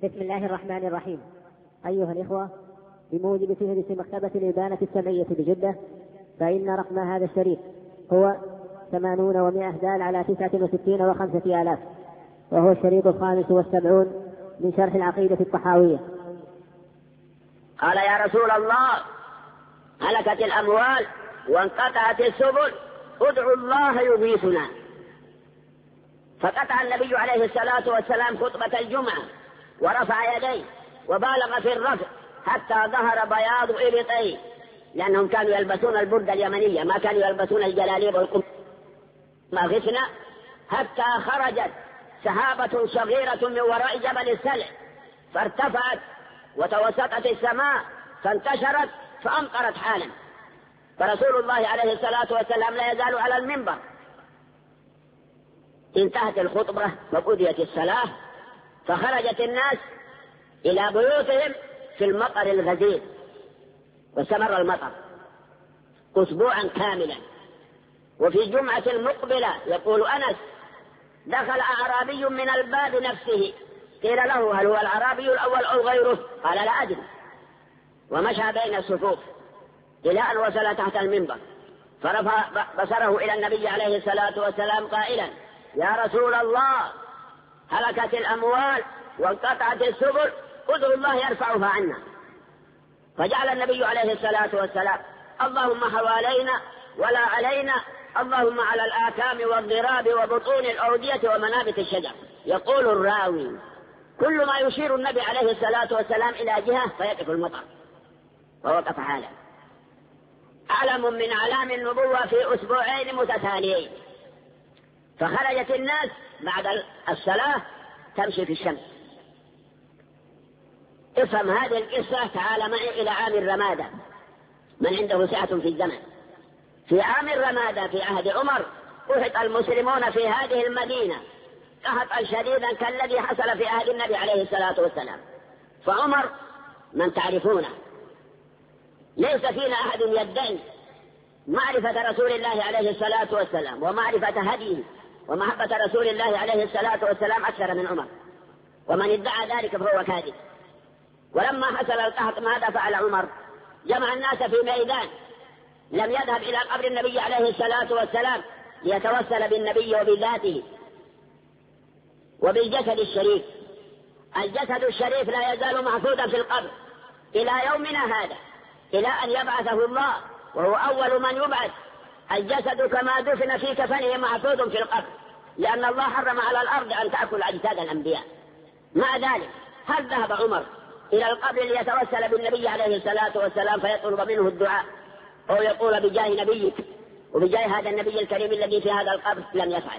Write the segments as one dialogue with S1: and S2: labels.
S1: بسم الله الرحمن الرحيم. أيها الإخوة، بموجب فهرس مكتبة الإبانة السمعية بجدة، فإن رقم هذا الشريف هو 80 و100 دال على 69 و5 آلاف، وهو الشريط 75 من شرح العقيدة الطحاوية.
S2: قال: يا رسول الله، هلكت الأموال وانقطعت السبل، ادعوا الله يغيثنا. فقطع النبي عليه الصلاة والسلام خطبة الجمعة ورفع يديه وبالغ في الرفع حتى ظهر بياض إبطيه، لأنهم كانوا يلبسون البردة اليمنية، ما كانوا يلبسون الجلاليب والقمصان. ما غثنا حتى خرجت سحابة صغيرة من وراء جبل السلع فارتفعت وتوسطت السماء فانتشرت فأمطرت حالا. فرسول الله عليه الصلاة والسلام لا يزال على المنبر. انتهت الخطبة وقضيت الصلاة، فخرجت الناس إلى بيوتهم في المطر الغزير، واستمر المطر أسبوعا كاملا. وفي جمعة المقبلة يقول أنس: دخل أعرابي من الباب نفسه، قيل له: هل هو الأعرابي الأول أو غيره؟ قال: لا أدري. ومشى بين الصفوف إلى أن وصل تحت المنبر، فرفع بصره إلى النبي عليه الصلاة والسلام قائلا: يا رسول الله، هلكت الأموال وانقطعت السبل، ادعوا الله يرفعها عنا. فجعل النبي عليه الصلاة والسلام: اللهم حوالينا ولا علينا، اللهم على الآكام والضراب وبطون الأودية ومنابت الشجر. يقول الراوي: كل ما يشير النبي عليه الصلاة والسلام إلى جهة فيقف المطر، ووقف حالا. علم من أعلام النبوة في أسبوعين متتاليين. فخرجت الناس بعد الصلاة تمشي في الشمس. افهم هذه القصة. تعال معي إلى عام الرمادة، من عنده سعة في الزمن. في عام الرمادة في عهد عمر قحط المسلمون في هذه المدينة قحطا شديدا كالذي حصل في عهد النبي عليه الصلاة والسلام. فعمر من تعرفونه، ليس فينا أحد يدعي معرفة رسول الله عليه الصلاة والسلام ومعرفة هديه ومحبة رسول الله عليه الصلاة والسلام أكثر من عمر، ومن ادعى ذلك فهو كاذب. ولما حصل القحط ماذا فعل عمر؟ جمع الناس في ميدان، لم يذهب إلى قبر النبي عليه الصلاة والسلام ليتوسل بالنبي وبذاته وبالجسد الشريف. الجسد الشريف لا يزال محفوظا في القبر إلى يومنا هذا، إلى أن يبعثه الله، وهو أول من يبعث. الجسد كما دفن في كفنه محفوظ في القبر، لأن الله حرم على الأرض أن تأكل أجساد الأنبياء. مع ذلك هل ذهب عمر إلى القبر ليتوسل بالنبي عليه الصلاة والسلام فيطلب منه الدعاء أو يقول بجاه نبيك وبجاه هذا النبي الكريم الذي في هذا القبر؟ لم يفعل.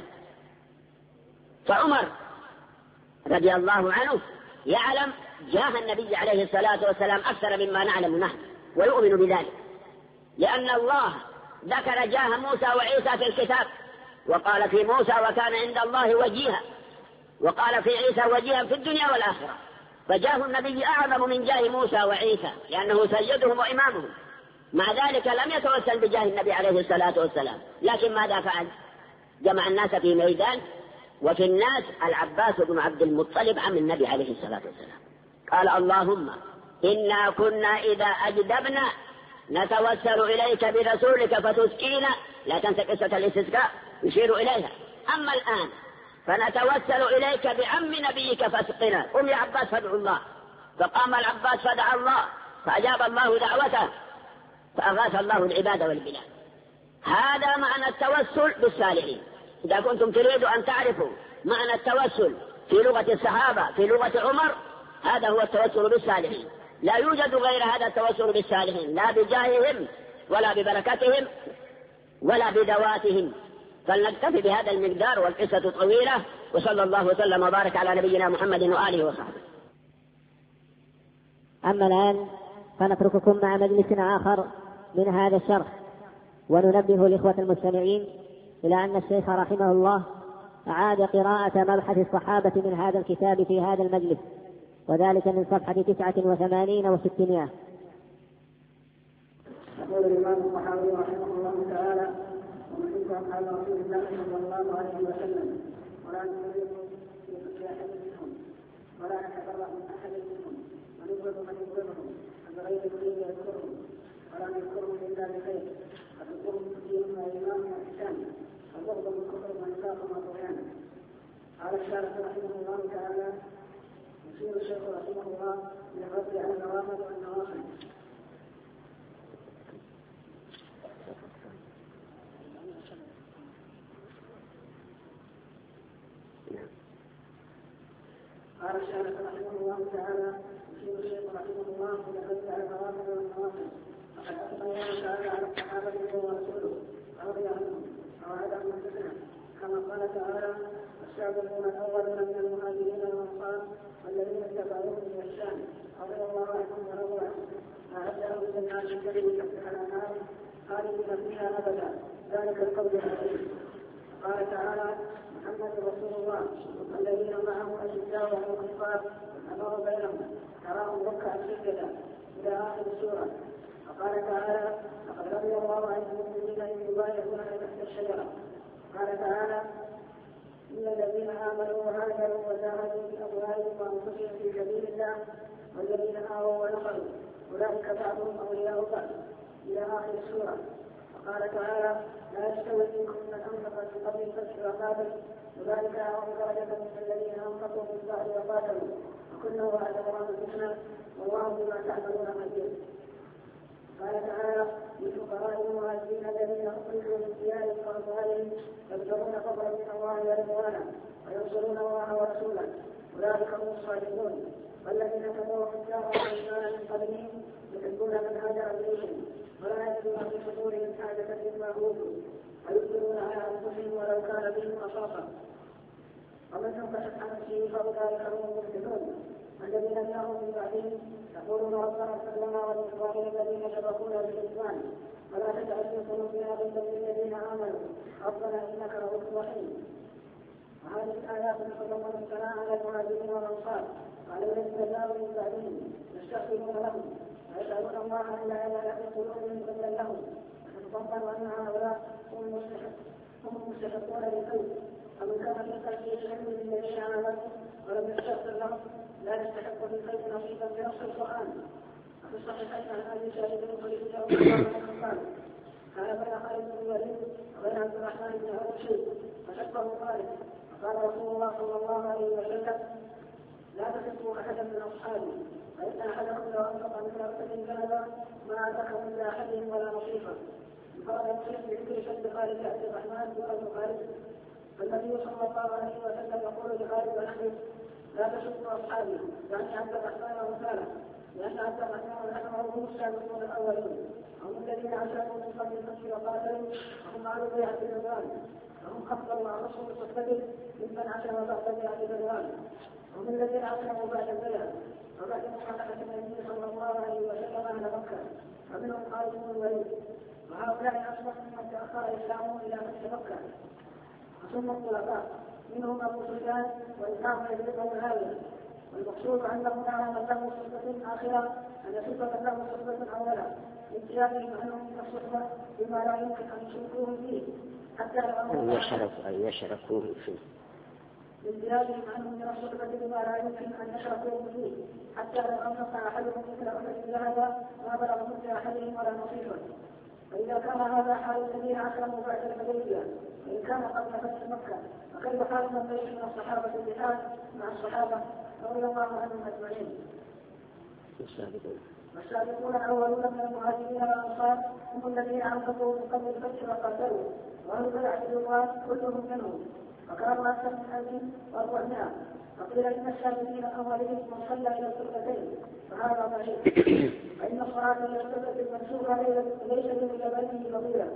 S2: فعمر رضي الله عنه يعلم جاه النبي عليه الصلاة والسلام أكثر مما نعلم نحن، ويؤمن بذلك، لأن الله ذكر جاه موسى وعيسى في الكتاب، وقال في موسى: وكان عند الله وجيها، وقال في عيسى: وجيها في الدنيا والآخرة. فجاه النبي أعظم من جاه موسى وعيسى، لأنه سيدهم وإمامهم. مع ذلك لم يتوسل بجاه النبي عليه الصلاة والسلام. لكن ماذا فعل؟ جمع الناس في ميدان، وفي الناس العباس بن عبد المطلب عم النبي عليه الصلاة والسلام. قال: اللهم إنا كنا إذا أجدبنا نتوسل إليك برسولك فتسقينا. لا تنسى قصة الاستسقاء، يشير إليها. أما الآن فنتوسل إليك بعم نبيك فاسقنا. قم يا عباس فادعوا الله. فقام العباس فدعا الله فأجاب الله دعوته فأغاث الله العباد والبلاد. هذا معنى التوسل بالصالحين. إذا كنتم تريدوا أن تعرفوا معنى التوسل في لغة الصحابة في لغة عمر، هذا هو التوسل بالصالحين. لا يوجد غير هذا التوسل بالصالحين، لا بجاههم ولا ببركتهم ولا بذواتهم. فلنكتفي بهذا المقدار، والقصة طويلة. وصلى الله وسلم وبارك على نبينا محمد وآله وصحبه.
S1: أما الآن فنترككم مع مجلس آخر من هذا الشرح، وننبه الإخوة المستمعين إلى أن الشيخ رحمه الله أعاد قراءة مبحث الصحابة من هذا الكتاب في هذا المجلس، وذلك من صفحة 89 و600.
S3: يقول الإمام الطحاوي رحمه الله تعالى: ومن حب أصحاب رسول الله صلى الله عليه وسلم ولا نفرق في أحد منهم ولا نتبرأ من أحد منهم ونبغض من يبغضهم بغير دليل يذكرهم ولا نذكرهم إلا بخير فذكرهم دينهم وإيمانهم وإحسان وبغض من كفر ونفاق وطغيان. قال الشارح رحمه الله تعالى: يشير الشيخ رحمه الله إلى الرد على النوافل والنوافل. قال الشارح رحمه الله تعالى: يشير الشيخ رحمه الله الى الرد على النوافل والنوافل. وقد اثنى الله تعالى على الصحابه ورسوله رضي عنهم ووعدهم الحسنى كما قال تعالى: السابقون الاولون من المهاجرين والانصار والذين اتبعوهم باحسان رضي الله عنهم ورضوا عنه اعد لهم جنات تجري تحتها الانهار خالدين فيها ابدا ذلك القول العظيم. قال تعالى: محمد رسول الله والذين معه أشداء على الكفار أمر بينهم تراهم ركعا سجدا إلى آخر السورة. وقال تعالى: لقد رضي الله عن المؤمنين إذ يبايعونك تحت الشجرة. قال تعالى: إن الذين آمنوا وهاجروا وجاهدوا بأموالهم وأنفسهم في سبيل الله والذين آووا ونصروا أولئك بعضهم أولياء بعض إلى آخر السورة. وقال تعالى: لا يستوي منكم من أنفق من قبل الفتح وقاتل أولئك أعظم درجة من الذين أنفقوا من بعد وقاتلوا وكلا وعد الله الحسنى والله بما تعملون خبير. قال تعالى: للفقراء المهاجرين الذين أخرجوا من ديارهم وأموالهم يبتغون فضلا من الله ورضوانا وينصرون الله ورسوله أولئك هم الصادقون. والذين تبوأوا الدار والإيمان من قبلهم يحبون من هاجر إليهم ولا يجدون في صدورهم حاجة مما أوتوا ويؤثرون على أنفسهم ولو كان بهم خصاصة ومن انقشت عن نفسه فأولئك هم المفلحون. الذين جاءوا من بعدهم يقولون ربنا اغفر لنا ولإخواننا الذين سبقونا بالإيمان ولا تجعل في قلوبنا غلا للذين آمنوا ربنا إنك رؤوف رحيم. وهذه الآيات تتضمن الثناء على المهاجرين والأنصار وعلى الذين جاءوا من بعدهم يستغفرون لهم ويسألون الله أن لا يجعل في قلوبهم غلا لهم وتتضمن أن هؤلاء هم المستحقون للخير. ومن كان في قلبه علم بالذين آمنوا ولم يستغفر لهم لا يستحق بالخير نصيبا بنص القرآن. وفي الصحيحين عن أبي سعيد الخدري رضي الله عنه قال: كان بين خالد بن الوليد وبين عبد الرحمن بن عوف شيء فشقه خالد فقال رسول الله صلى الله عليه وسلم: لا تحبوا أحدا من أصحابي فإن أحدكم لو أنفق مثل أحد ذهبا ما أدركه إلا أحدهم ولا نصيفا. قال يصير بذكر شد خالد عبد الرحمن بن خالد فالنبي صلى الله عليه وسلم يقول لخالد ونحن: لا تشكوا أصحابي يعني عبد الرحمن ومثاله لأن عبد الرحمن ونحن هم السابقون الأولون هم الذين عاشروا من قبل الفتح وقاتلوا وهم على بيعة الرضوان وهم أفضل وأرسل صحبته ممن عاشر بعد بيعة الرضوان هم الذين عاشروا بعد البيعة وبعد مصالحة النبي صلى الله عليه وسلم أهل مكة ومنهم خالد بن الوليد. وهؤلاء أصبح ممن تأخر إسلامه إلى فتح مكة. ثم الخلفاء منهم أبو سفيان وإسحاق يزيد ومعاوية. والمقصود أنه نعى من له صحبة آخرة أن يصف من له صحبة أولا لامتيازهم عنهم من الصحبة بما لا يمكن أن يشركوهم فيه حتى لو
S2: يشركوهم فيه
S3: لامتيازهم عنهم من الصحبة بما لا يمكن أن يشركوهم فيه حتى لو أنفق أحدهم مثل أحد ذهبا ما بلغ مثل أحدهم ولا نصيفا. فإذا كان هذا حال الذين أسلموا بعد الحديبية وإن كان قبل فتح مكة فكيف حال من ليس من الصحابة اللحاد مع الصحابة رضي الله عنهم أجمعين. والسابقون الأولون من المهاجرين والأنصار هم الذين أنفقوا من قبل الفتح وقاتلوا وهم بيعة الرضوان كلهم منهم وكانوا أكثر من 1400. فقيل إن السابقين الأولين من صلى إلى القبلتين فهذا ضعيف. فإن الصلاة إلى القبلة المنسوبة ليس بمجابته فضيلة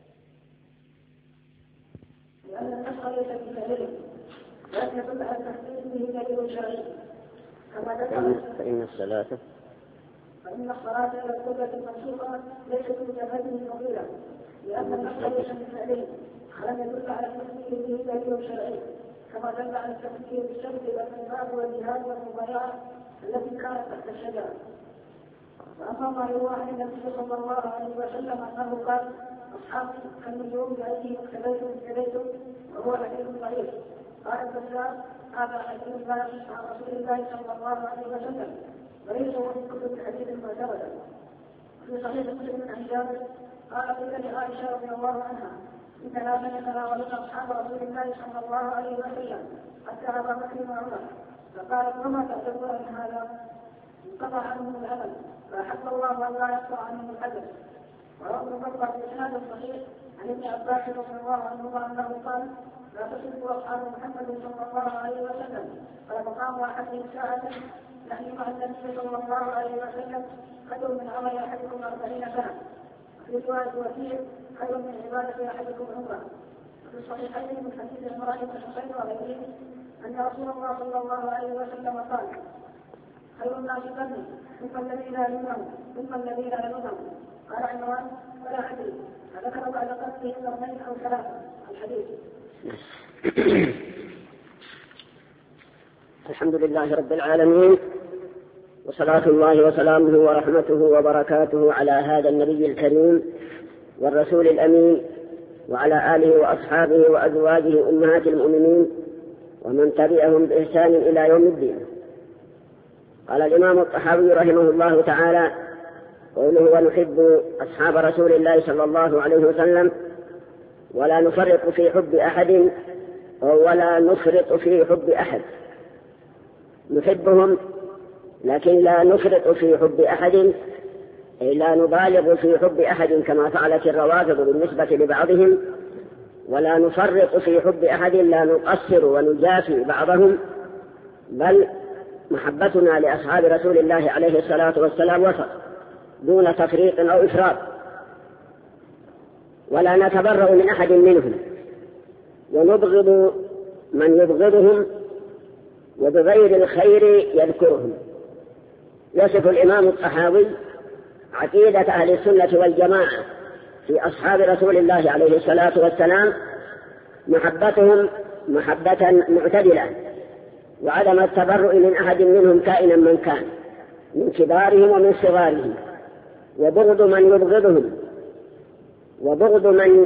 S3: لأن النسخ ليس بدليل لكن يدل على التحديد به دليل شرعي كما
S2: فإن الصلاة
S3: إلى القبلة المنسوبة ليس بمجابته فضيلة لأن النسخ ليس بدليل لم يدل على التحديد به دليل شرعي كما دل على التفكير بالشرك والإنفاق والجهاد والمبايعة التي كانت تحت الشجرة. وأما ما يروى عن النبي صلى الله عليه وسلم أنه قال: أصحابي كالنجوم بأيديهم اهتديتم وهو حديث ضعيف قال البزار هذا حديث لا يصح عن رسول الله صلى الله عليه وسلم وليس هو من كتب الحديث المعتمده. في صحيح مسلم عن جابر قال قيل لعائشه رضي الله عنها اننا سنتناولون اصحاب رسول الله صلى الله عليه وسلم حتى ابا بكر وعمر فقالت وما تعتبرون من هذا؟ انقطع عنهم الامل فاحب الله ان لا يقطع عنهم الحدث. وروى ابن بطه باسناد صحيح عن ابن عباس رضي الله عنهما انه قال لا تسبوا اصحاب محمد صلى الله عليه وسلم فلمقام احدهم ساعه يعني مع النبي صلى الله عليه وسلم خير من عمل احدكم 40 سنه. في روايه وكيع خير من عباده احدكم عمره. وفي الصحيحين من حديث عمران بن حسين وغيره ان رسول الله صلى الله عليه وسلم قال خير الناس قرني ثم الذين يلونهم ثم الذين يلونهم. قال عمران ولا ادري فذكر بعد قتله قرنين او ثلاثه الحديث.
S2: الحمد لله رب العالمين، وصلاة الله وسلامه ورحمته وبركاته على هذا النبي الكريم والرسول الأمين وعلى آله وأصحابه وأزواجه أمهات المؤمنين ومن تبعهم بإحسان إلى يوم الدين. قال الإمام الطحاوي رحمه الله تعالى قوله ونحب أصحاب رسول الله صلى الله عليه وسلم ولا نفرط في حب أحد ولا نفرط في حب أحد. نحبهم لكن لا نفرط في حب أحد، أي لا نبالغ في حب أحد كما فعلت الروافض بالنسبة لبعضهم، ولا نفرط في حب أحد لا نقصر ونجافي بعضهم، بل محبتنا لأصحاب رسول الله عليه الصلاة والسلام وسط دون تفريط أو إفراط. ولا نتبرأ من أحد منهم ونبغض من يبغضهم وبغير الخير يذكرهم. يصف الإمام الطحاوي عقيدة أهل السنة والجماعة في أصحاب رسول الله عليه الصلاة والسلام محبتهم محبة معتدلة، وعدم التبرؤ من أحد منهم كائنا من كان من كبارهم ومن صغارهم، وبغض من يبغضهم وبغض من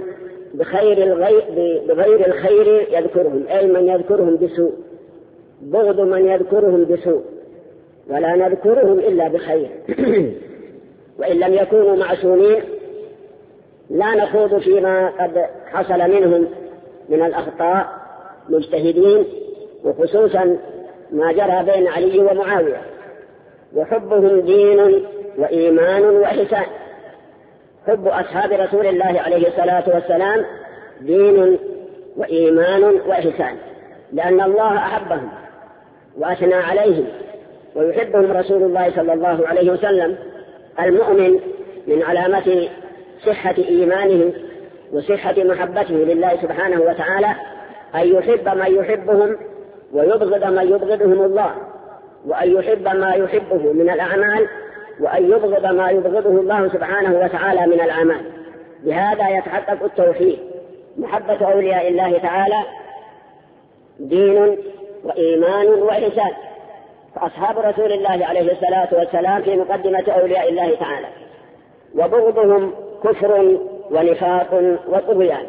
S2: بغير الخير يذكرهم، أي من يذكرهم بسوء، بغض من يذكرهم بسوء، ولا نذكرهم إلا بخير. وإن لم يكونوا معصومين لا نخوض فيما قد حصل منهم من الأخطاء مجتهدين، وخصوصا ما جرى بين علي ومعاوية. وحبهم دين وإيمان وإحسان. حب أصحاب رسول الله عليه الصلاة والسلام دين وإيمان وإحسان، لأن الله أحبهم وأثنى عليهم، ويحبهم رسول الله صلى الله عليه وسلم. المؤمن من علامة صحة إيمانه وصحة محبته لله سبحانه وتعالى أن يحب من يحبهم ويبغض من يبغضهم الله، وأن يحب ما يحبه من الأعمال وأن يبغض ما يبغضه الله سبحانه وتعالى من الأعمال. بهذا يتحقق التوحيد. محبة أولياء الله تعالى دين وإيمان وإحسان. فأصحاب رسول الله عليه الصلاة والسلام في مقدمة أولياء الله تعالى، وبغضهم كفر ونفاق وطغيان،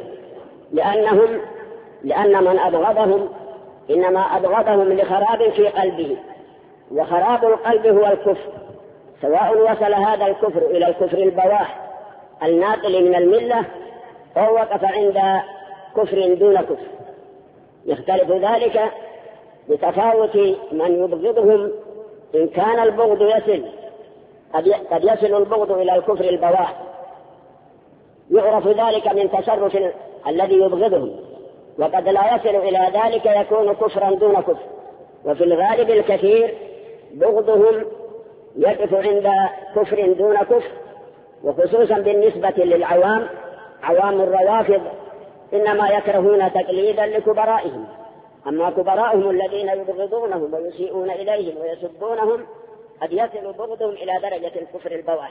S2: لأن من أبغضهم إنما أبغضهم لخراب في قلبه، وخراب القلب هو الكفر، سواء وصل هذا الكفر إلى الكفر البواح الناقل من الملة أو وقف عند كفر دون كفر. يختلف ذلك بتفاوت من يبغضهم. إن كان البغض قد يصل البغض إلى الكفر البواح، يعرف ذلك من تصرف الذي يبغضهم، وقد لا يصل إلى ذلك يكون كفرا دون كفر. وفي الغالب الكثير بغضهم يقف عند كفر دون كفر، وخصوصا بالنسبة للعوام. عوام الروافض إنما يكرهون تقليدا لكبرائهم، أما كبرائهم الذين يبغضونهم ويسيئون إليهم ويسبونهم قد يصل بغضهم إلى درجة الكفر البواح.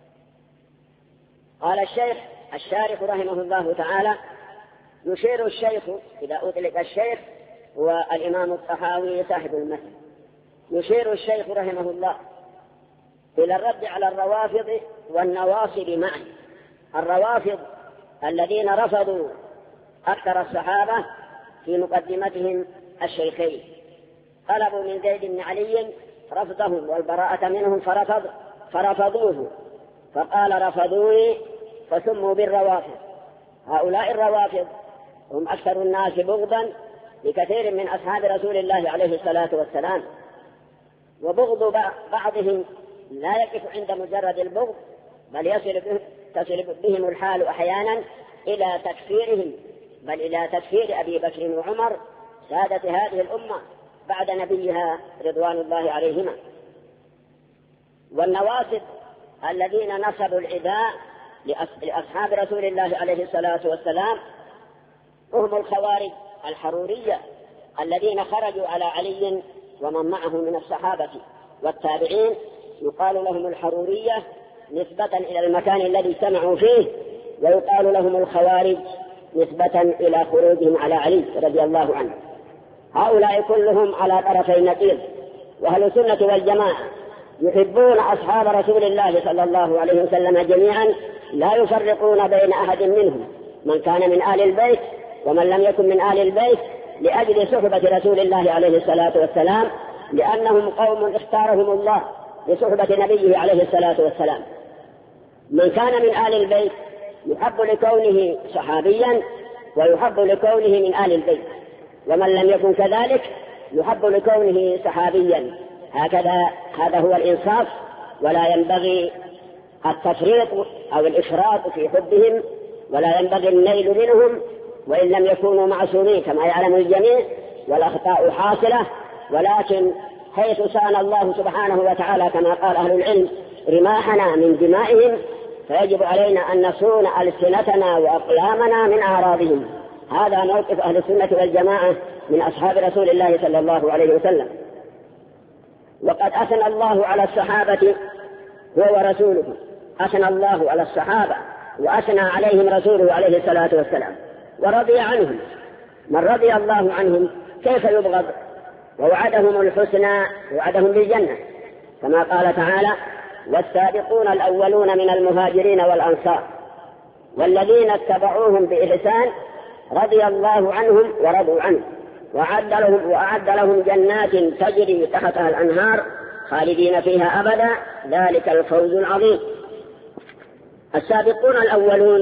S2: قال الشيخ الشارح رحمه الله تعالى: يشير الشيخ، إذا أطلق الشيخ والإمام الطحاوي صاحب المثل، يشير الشيخ رحمه الله إلى الرد على الروافض والنواصب معا. الروافض الذين رفضوا أكثر الصحابة في مقدمتهم الشيخين طلبوا من زيد بن علي رفضهم والبراءة منهم فرفضوه، فقال رفضوني فسموا بالروافض. هؤلاء الروافض هم أكثر الناس بغضا لكثير من أصحاب رسول الله عليه الصلاة والسلام، وبغض بعضهم لا يقف عند مجرد البغض، بل تصل بهم الحال أحيانا إلى تكفيرهم، بل إلى تكفير أبي بكر وعمر سادة هذه الأمة بعد نبيها رضوان الله عليهما. والنواصب الذين نصبوا العداء لأصحاب رسول الله عليه الصلاة والسلام هم الخوارج الحرورية الذين خرجوا على علي ومن معه من الصحابة والتابعين، يقال لهم الحرورية نسبة إلى المكان الذي اجتمعوا فيه، ويقال لهم الخوارج نسبة إلى خروجهم على علي رضي الله عنه. هؤلاء كلهم على طرفي النقيض، وأهل السنة والجماعة يحبون أصحاب رسول الله صلى الله عليه وسلم جميعا، لا يفرقون بين أحد منهم، من كان من آل البيت ومن لم يكن من آل البيت، لأجل صحبة رسول الله عليه الصلاة والسلام، لأنهم قوم اختارهم الله لصحبة نبيه عليه الصلاة والسلام. من كان من آل البيت يحب لكونه صحابيا ويحب لكونه من آل البيت، ومن لم يكن كذلك يحب لكونه صحابيا. هذا هو الإنصاف، ولا ينبغي التفريط أو الإفراط في حبهم، ولا ينبغي النيل منهم وإن لم يكونوا معصومين كما يعلم الجميع، والأخطاء حاصلة، ولكن حيث سان الله سبحانه وتعالى كما قال أهل العلم رماحنا من دمائهم، فيجب علينا أن نصون ألسنتنا وأقلامنا من أعراضهم. هذا موقف أهل السنة والجماعة من أصحاب رسول الله صلى الله عليه وسلم. وقد أثنى الله على الصحابة هو ورسوله، أثنى الله على الصحابة وأثنى عليهم رسوله عليه الصلاة والسلام ورضي عنهم. من رضي الله عنهم كيف يبغض؟ ووعدهم الحسنى، وعدهم بالجنة كما قال تعالى: والسابقون الأولون من المهاجرين والأنصار والذين اتبعوهم بإحسان رضي الله عنهم ورضوا عنه وأعد لهم جنات تجري تحتها الأنهار خالدين فيها أبدا ذلك الفوز العظيم. السابقون الأولون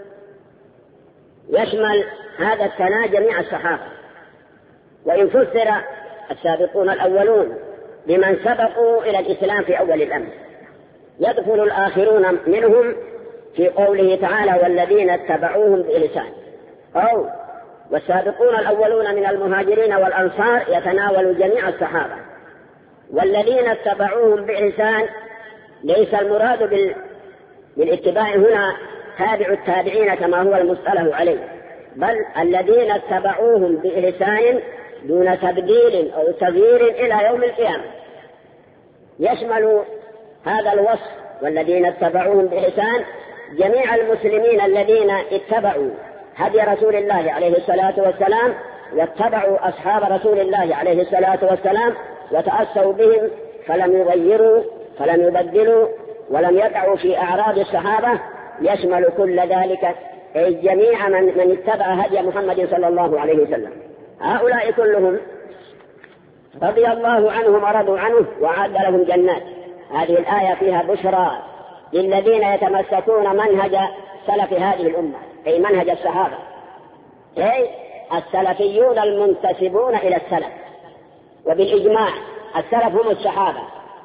S2: يشمل هذا الثناء جميع الصحابة، وإن فسر السابقون الأولون بمن سبقوا إلى الإسلام في أول الأمر، يدخل الآخرون منهم في قوله تعالى: والذين اتبعوهم بإحسان، أو والسابقون الأولون من المهاجرين والأنصار يتناول جميع الصحابة. والذين اتبعوهم بإحسان ليس المراد بالاتباع هنا تابع التابعين كما هو المصطلح عليه، بل الذين اتبعوهم بإحسان دون تبديل أو تغيير إلى يوم القيامة. يشمل هذا الوصف والذين اتبعوهم بإحسان جميع المسلمين الذين اتبعوا هدي رسول الله عليه الصلاة والسلام، واتبعوا أصحاب رسول الله عليه الصلاة والسلام وتأسوا بهم، فلم يغيروا فلم يبدلوا ولم يقعوا في أعراض الصحابة. يشمل كل ذلك أي جميع من اتبع هدي محمد صلى الله عليه وسلم. هؤلاء كلهم رضي الله عنهم ورضوا عنه وأعد لهم جنات. هذه الآية فيها بشرى للذين يتمسكون منهج سلف هذه الأمة، أي منهج الصحابة، أي السلفيون المنتسبون إلى السلف. وبالإجماع السلف هم الصحابة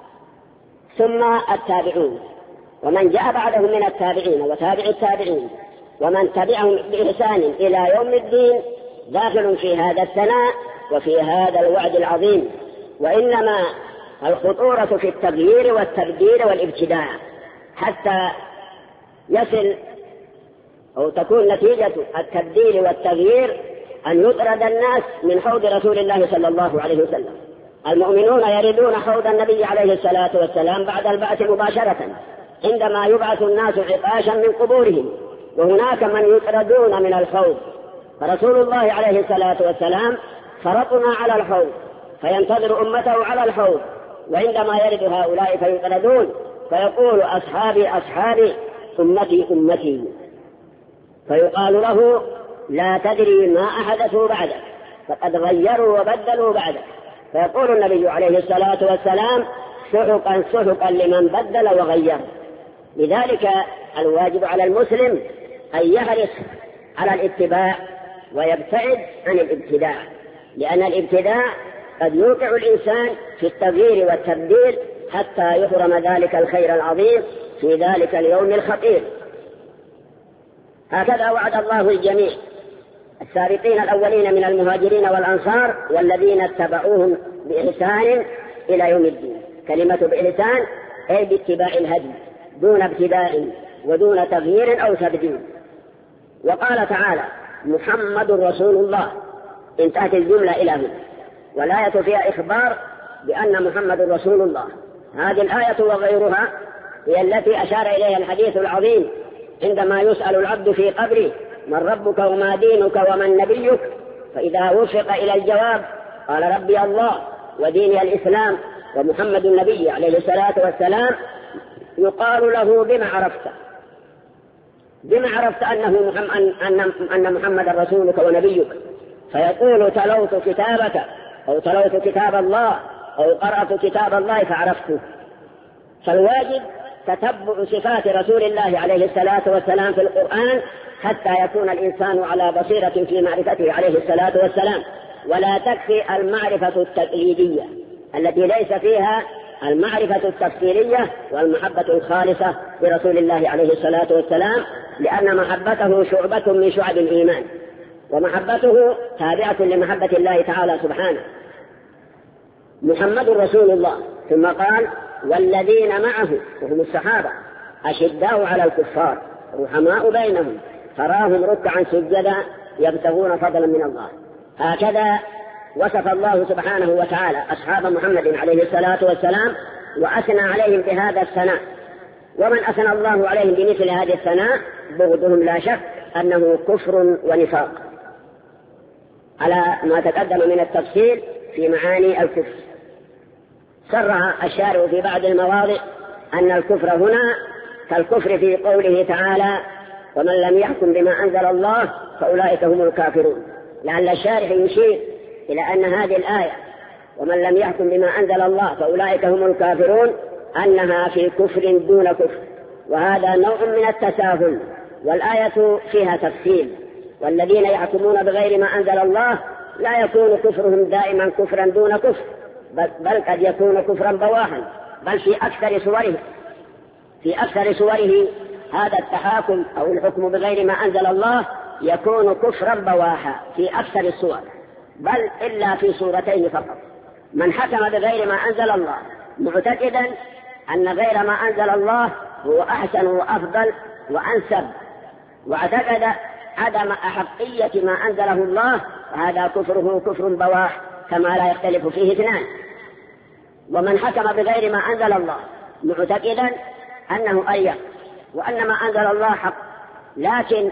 S2: ثم التابعون، ومن جاء بعدهم من التابعين وتابع التابعين ومن تبعهم بإحسان إلى يوم الدين داخل في هذا الثناء وفي هذا الوعد العظيم. وإنما الخطورة في التغيير والتبديل والابتداع حتى يصل أو تكون نتيجة التبديل والتغيير أن يطرد الناس من حوض رسول الله صلى الله عليه وسلم. المؤمنون يردون حوض النبي عليه الصلاة والسلام بعد البعث مباشرة عندما يبعث الناس عطاشا من قبورهم، وهناك من يطردون من الحوض، فرسول الله عليه الصلاة والسلام فرطنا على الحوض فينتظر أمته على الحوض، وعندما يرد هؤلاء فيطردون فيقول: أصحابي أصحابي أمتي أمتي، فيقال له: لا تدري ما أحدثوا بعدك، فقد غيروا وبدلوا بعدك. فيقول النبي عليه الصلاة والسلام: سحقا سحقا لمن بدل وغير. لذلك الواجب على المسلم أن يحرص على الاتباع ويبتعد عن الابتداع، لأن الابتداع قد يوقع الإنسان في التغيير والتبديل حتى يحرم ذلك الخير العظيم في ذلك اليوم الخطير. هكذا وعد الله الجميع السابقين الأولين من المهاجرين والأنصار والذين اتبعوهم بإحسان إلى يوم الدين. كلمة بإحسان أي باتباع الهدي دون ابتداء ودون تغيير أو تبديل. وقال تعالى: محمد رسول الله، انتهت الجملة إلى هنا، والآية فيها إخبار بأن محمد رسول الله. هذه الآية وغيرها هي التي أشار إليها الحديث العظيم عندما يسأل العبد في قبره: من ربك وما دينك ومن نبيك؟ فإذا وفق إلى الجواب قال: ربي الله وديني الإسلام ومحمد النبي عليه الصلاة والسلام، يقال له: بما عرفت؟ بما عرفت أن محمد رسولك ونبيك؟ فيقول: تلوت كتابك، أو تلوت كتاب الله، أو قرأت كتاب الله فعرفته. فالواجب تتبع صفات رسول الله عليه الصلاة والسلام في القرآن حتى يكون الإنسان على بصيرة في معرفته عليه الصلاة والسلام، ولا تكفي المعرفة التقليدية التي ليس فيها المعرفة التفصيلية والمحبة الخالصة برسول الله عليه الصلاة والسلام، لأن محبته شعبة من شعب الإيمان، ومحبته تابعة لمحبة الله تعالى سبحانه. محمد رسول الله. ثم قال: والذين معه، وهم الصحابة، أشداء على الكفار رحماء بينهم تراهم ركعا سجدا يبتغون فضلا من الله. هكذا وصف الله سبحانه وتعالى أصحاب محمد عليه الصلاة والسلام وأثنى عليهم بهذا الثناء. ومن أثنى الله عليهم بمثل هذه الثناء بغضهم لا شك أنه كفر ونفاق، على ما تقدم من التفصيل في معاني الكفر. صرح الشارع في بعض المواضع أن الكفر هنا كالكفر في قوله تعالى: ومن لم يحكم بما أنزل الله فأولئك هم الكافرون. لعل الشارح يشير إلى أن هذه الآية ومن لم يحكم بما أنزل الله فأولئك هم الكافرون أنها في كفر دون كفر، وهذا نوع من التساهل، والآية فيها تفصيل. والذين يحكمون بغير ما أنزل الله لا يكون كفرهم دائما كفرا دون كفر، بل قد يكون كفرا بواحا، بل في أكثر صوره هذا التحاكم أو الحكم بغير ما أنزل الله يكون كفرا بواحا في أكثر الصور، بل إلا في صورتين فقط: من حكم بغير ما أنزل الله معتقدا أن غير ما أنزل الله هو أحسن وأفضل وأنسب، واعتقد عدم أحقية ما أنزله الله، فهذا كفره كفر بواح كما لا يختلف فيه اثنان. ومن حكم بغير ما أنزل الله معتقدا أنه أيق وأن ما أنزل الله حق، لكن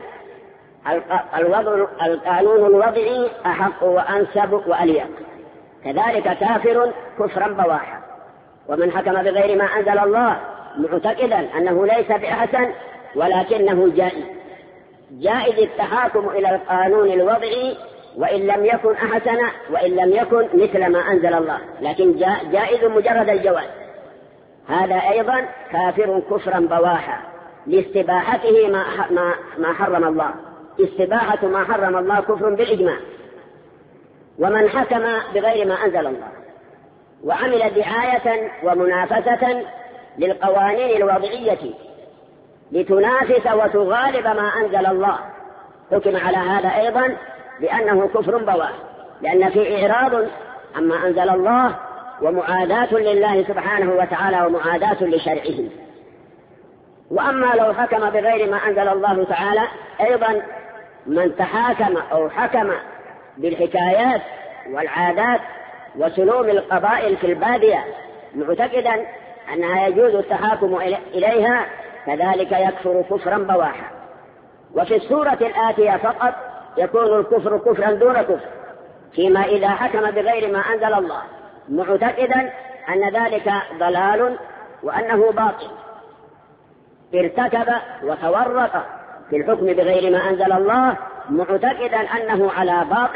S2: القانون الوضعي أحق وأنسب وأليق، كذلك كافر كفرا بواحا. ومن حكم بغير ما أنزل الله معتقدا أنه ليس بأحسن ولكنه جائز التحاكم إلى القانون الوضعي وإن لم يكن أحسن وإن لم يكن مثل ما أنزل الله، لكن جائز مجرد الجواز، هذا أيضا كافر كفرا بواحا لاستباحته ما حرم الله. استباحة ما حرم الله كفر بالإجماع. ومن حكم بغير ما أنزل الله وعمل دعاية ومنافسة للقوانين الوضعية لتنافس وتغالب ما أنزل الله حكم على هذا أيضا بأنه كفر بواح، لأن في إعراض عما أنزل الله ومعاداة لله سبحانه وتعالى ومعاداة لشرعه. وأما لو حكم بغير ما أنزل الله تعالى أيضا من تحاكم أو حكم بالحكايات والعادات وسلوم القبائل في البادية معتقدا أنها يجوز التحاكم إليها كذلك يكفر كفرا بواحا. وفي السورة الآتية فقط يكون الكفر كفرا دون كفر، فيما إذا حكم بغير ما أنزل الله معتقدا أن ذلك ضلال وأنه باطل، ارتكب وتورط في الحكم بغير ما أنزل الله معتقدا أنه على باطل،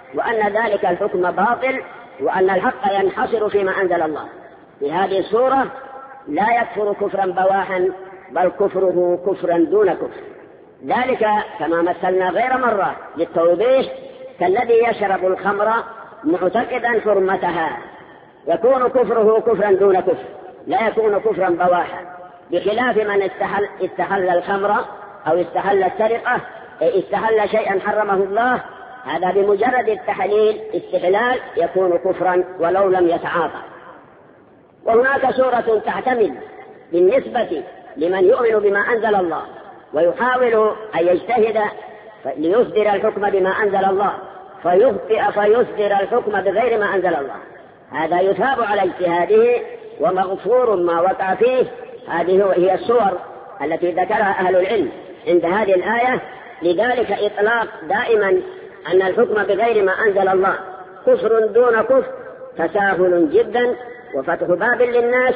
S2: وأن ذلك الحكم باطل، وأن الحق ينحصر فيما أنزل الله. في هذه السورة لا يكفر كفرا بواحا، بل كفره كفرا دون كفر. ذلك كما مثلنا غير مرة للتوضيح كالذي يشرب الخمر معتقدا حرمتها، يكون كفره كفرا دون كفر، لا يكون كفرا بواحا، بخلاف من استحل الخمر أو استحل السرقة، استحل شيئا حرمه الله، هذا بمجرد التحليل استحلال يكون كفرا ولو لم يتعاطى. وهناك سورة تعتمد بالنسبة لمن يؤمن بما أنزل الله ويحاول أن يجتهد ليصدر الحكم بما أنزل الله فيخطئ فيصدر الحكم بغير ما أنزل الله، هذا يثاب على اجتهاده ومغفور ما وقع فيه. هذه هي الصور التي ذكرها أهل العلم عند هذه الآية. لذلك إطلاق دائما أن الحكم بغير ما أنزل الله كفر دون كفر تساهل جدا، وفتح باب للناس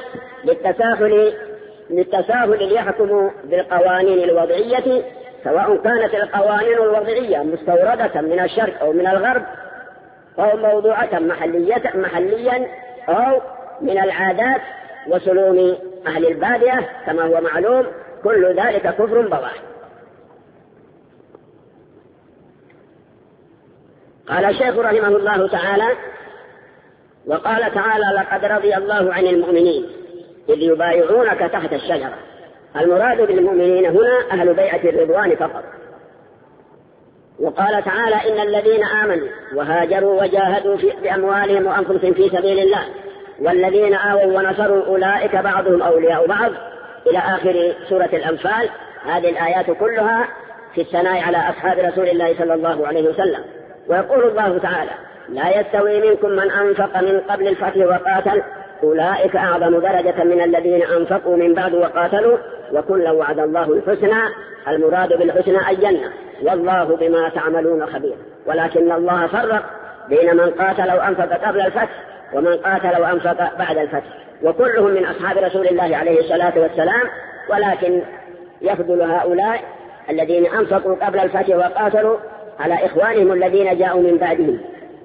S2: للتساهل ليحكموا بالقوانين الوضعية، سواء كانت القوانين الوضعية مستوردة من الشرق أو من الغرب، أو موضوعة محليا، أو من العادات وسلوم أهل البادية كما هو معلوم، كل ذلك كفر بواح. قال الشيخ رحمه الله تعالى: وقال تعالى: لقد رضي الله عن المؤمنين إذ يبايعونك تحت الشجرة. المراد بالمؤمنين هنا أهل بيعة الرضوان فقط. وقال تعالى: إن الذين آمنوا وهاجروا وجاهدوا بأموالهم وأنفسهم في سبيل الله والذين آووا ونصروا أولئك بعضهم أولياء بعض، إلى آخر سورة الأنفال. هذه الآيات كلها في الثناء على أصحاب رسول الله صلى الله عليه وسلم. ويقول الله تعالى: لا يستوي منكم من أنفق من قبل الفتح وقاتل أولئك أعظم درجة من الذين أنفقوا من بعد وقاتلوا وكلا وعد الله الحسنى. المراد بالحسنى الجنة، والله بما تعملون خبير. ولكن الله فرق بين من قاتل وأنفق قبل الفتح ومن قاتل وأنفق بعد الفتح، وكلهم من أصحاب رسول الله عليه الصلاة والسلام، ولكن يفضل هؤلاء الذين أنفقوا قبل الفتح وقاتلوا على إخوانهم الذين جاءوا من بعدهم.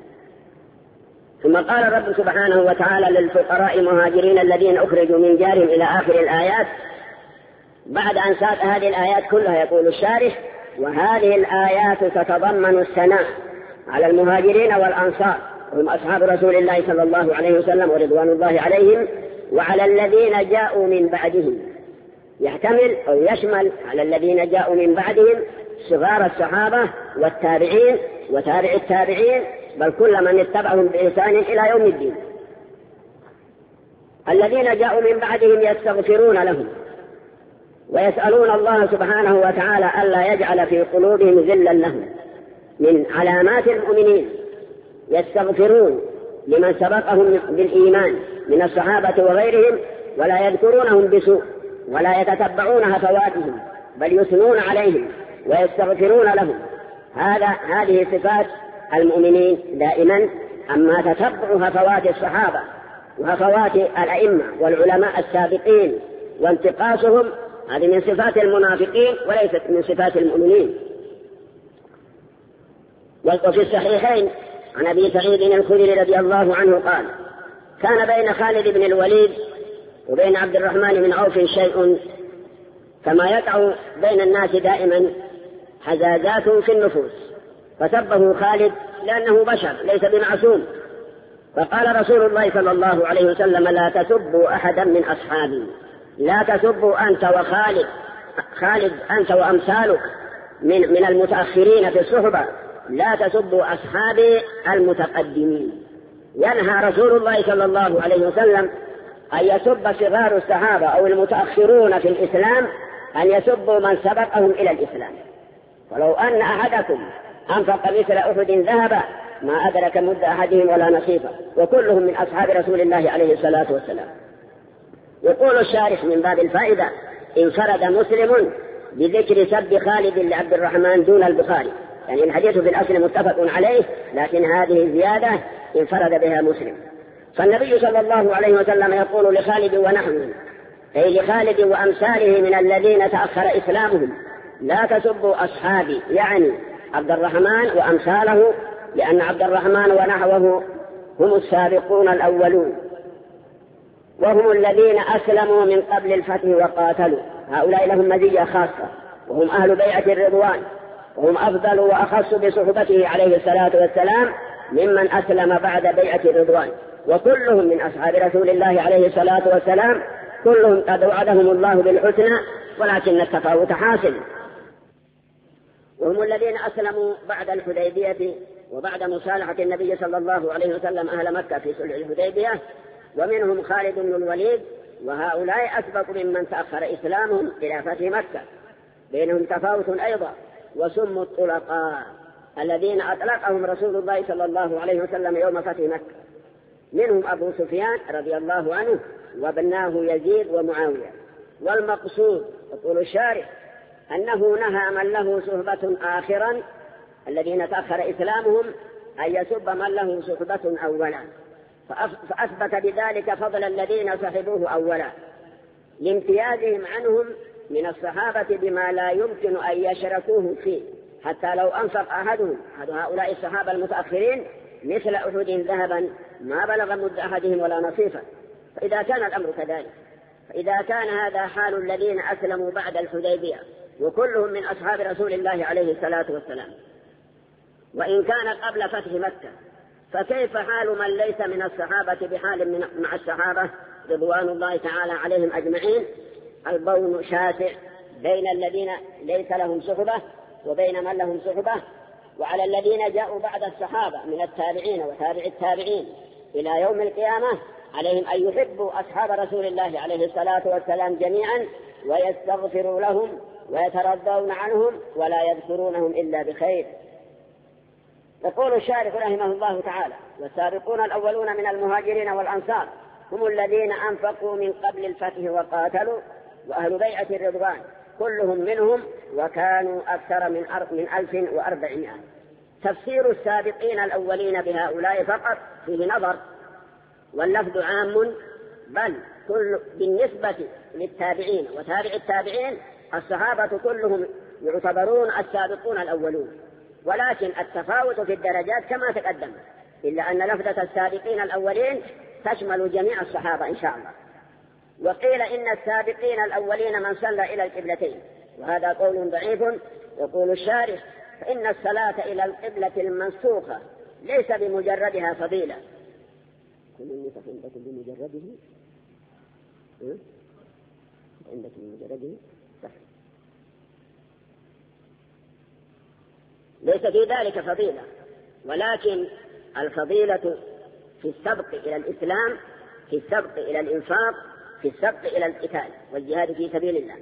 S2: ثم قال الرب سبحانه وتعالى: للفقراء المهاجرين الذين أخرجوا من ديارهم، إلى آخر الآيات. بعد أن ساق هذه الآيات كلها يقول الشارح: وهذه الآيات تتضمن الثناء على المهاجرين والأنصار، هم أصحاب رسول الله صلى الله عليه وسلم ورضوان الله عليهم، وعلى الذين جاءوا من بعدهم. يحتمل أو يشمل على الذين جاءوا من بعدهم صغار الصحابة والتابعين وتابع التابعين، بل كل من اتبعهم بإحسان إلى يوم الدين. الذين جاءوا من بعدهم يستغفرون لهم ويسألون الله سبحانه وتعالى ألا يجعل في قلوبهم ذلا لهم. من علامات المؤمنين يستغفرون لمن سبقهم بالإيمان من الصحابة وغيرهم، ولا يذكرونهم بسوء ولا يتتبعون هفواتهم، بل يثنون عليهم ويستغفرون لهم. هذه صفات المؤمنين دائما. أما تتبع هفوات الصحابة وهفوات الأئمة والعلماء السابقين وانتقاصهم، هذه من صفات المنافقين وليست من صفات المؤمنين. وفي الصحيحين عن أبي سعيد الخدري رضي الله عنه قال: كان بين خالد بن الوليد وبين عبد الرحمن بن عوف شيء، كما يقع بين الناس دائما حزازات في النفوس، فسبه خالد لأنه بشر ليس بمعصوم. فقال رسول الله صلى الله عليه وسلم: لا تسبوا أحدا من أصحابي، لا تسبوا أنت وخالد، خالد أنت وأمثالك من المتأخرين في الصحبة، لا تسبوا أصحابي المتقدمين. ينهى رسول الله صلى الله عليه وسلم أن يسب صغار الصحابة أو المتأخرون في الإسلام، أن يسبوا من سبقهم إلى الإسلام. ولو أن أحدكم أنفق مثل أحد ذهبا ما أدرك مد أحدهم ولا نصيفه، وكلهم من أصحاب رسول الله عليه الصلاة والسلام. يقول الشارح من باب الفائدة: انفرد مسلم بذكر سب خالد لعبد الرحمن دون البخاري، يعني الحديث في الأصل متفق عليه، لكن هذه الزيادة انفرد بها مسلم. فالنبي صلى الله عليه وسلم يقول لخالد ونحوه، أي لخالد وأمثاله من الذين تأخر إسلامهم: لا تسبوا أصحابي، يعني عبد الرحمن وأمثاله لأن عبد الرحمن ونحوه هم السابقون الأولون، وهم الذين أسلموا من قبل الفتح وقاتلوا. هؤلاء لهم مزية خاصة، وهم أهل بيعة الرضوان، وهم أفضل وأخص بصحبته عليه الصلاة والسلام ممن أسلم بعد بيعة الرضوان، وكلهم من أصحاب رسول الله عليه الصلاة والسلام، كلهم قد وعدهم الله بالحسنى، ولكن التفاوت حاصل. وهم الذين أسلموا بعد الحديبية وبعد مصالحة النبي صلى الله عليه وسلم أهل مكة في صلح الحديبية، ومنهم خالد بن الوليد، وهؤلاء أسبق ممن تأخر إسلامهم إلى فتح مكة. بينهم تفاوت أيضا، وسموا الطلقاء الذين أطلقهم رسول الله صلى الله عليه وسلم يوم فتح مكة. منهم أبو سفيان رضي الله عنه وابناه يزيد ومعاوية. والمقصود يقول الشارح أنه نهى من له صحبة آخرا الذين تأخر إسلامهم أن يسب من له صحبة أولا، فأثبت بذلك فضل الذين صحبوه أولا لامتيازهم عنهم من الصحابة بما لا يمكن أن يشركوه فيه، حتى لو أنفق أحد هؤلاء الصحابة المتأخرين مثل أحد ذهبا ما بلغ مد أحدهم ولا نصيفا. فإذا كان الأمر كذلك، فإذا كان هذا حال الذين أسلموا بعد الحديبية وكلهم من أصحاب رسول الله عليه الصلاة والسلام، وإن كان قبل فتح مكة، فكيف حال من ليس من الصحابة بحال مع الصحابة رضوان الله تعالى عليهم أجمعين؟ البون شاسع بين الذين ليس لهم صحبة وبين من لهم صحبة. وعلى الذين جاءوا بعد الصحابة من التابعين وتابع التابعين إلى يوم القيامة عليهم أن يحبوا أصحاب رسول الله عليه الصلاة والسلام جميعا، ويستغفروا لهم ويترضون عنهم ولا يذكرونهم إلا بخير. يقول الشارح رحمه الله تعالى: والسابقون الأولون من المهاجرين والأنصار هم الذين أنفقوا من قبل الفتح وقاتلوا، وأهل بيعة الرضوان كلهم منهم، وكانوا أكثر من 1400. تفسير السابقين الأولين بهؤلاء فقط فيه نظر، واللفظ عام، بل كل بالنسبة للتابعين وتابع التابعين الصحابة كلهم يعتبرون السابقون الأولون، ولكن التفاوت في الدرجات كما تقدم، إلا أن لفظة السابقين الأولين تشمل جميع الصحابة إن شاء الله. وقيل إن السابقين الأولين من صلى إلى القبلتين، وهذا قول ضعيف. يقول الشارح: فإن الصلاة إلى القبلة المنسوخة ليس بمجردها فضيلة. ليس في ذلك فضيلة، ولكن الفضيلة في السبق إلى الإسلام، في السبق إلى الإنفاق، في السبق إلى القتال والجهاد في سبيل الله،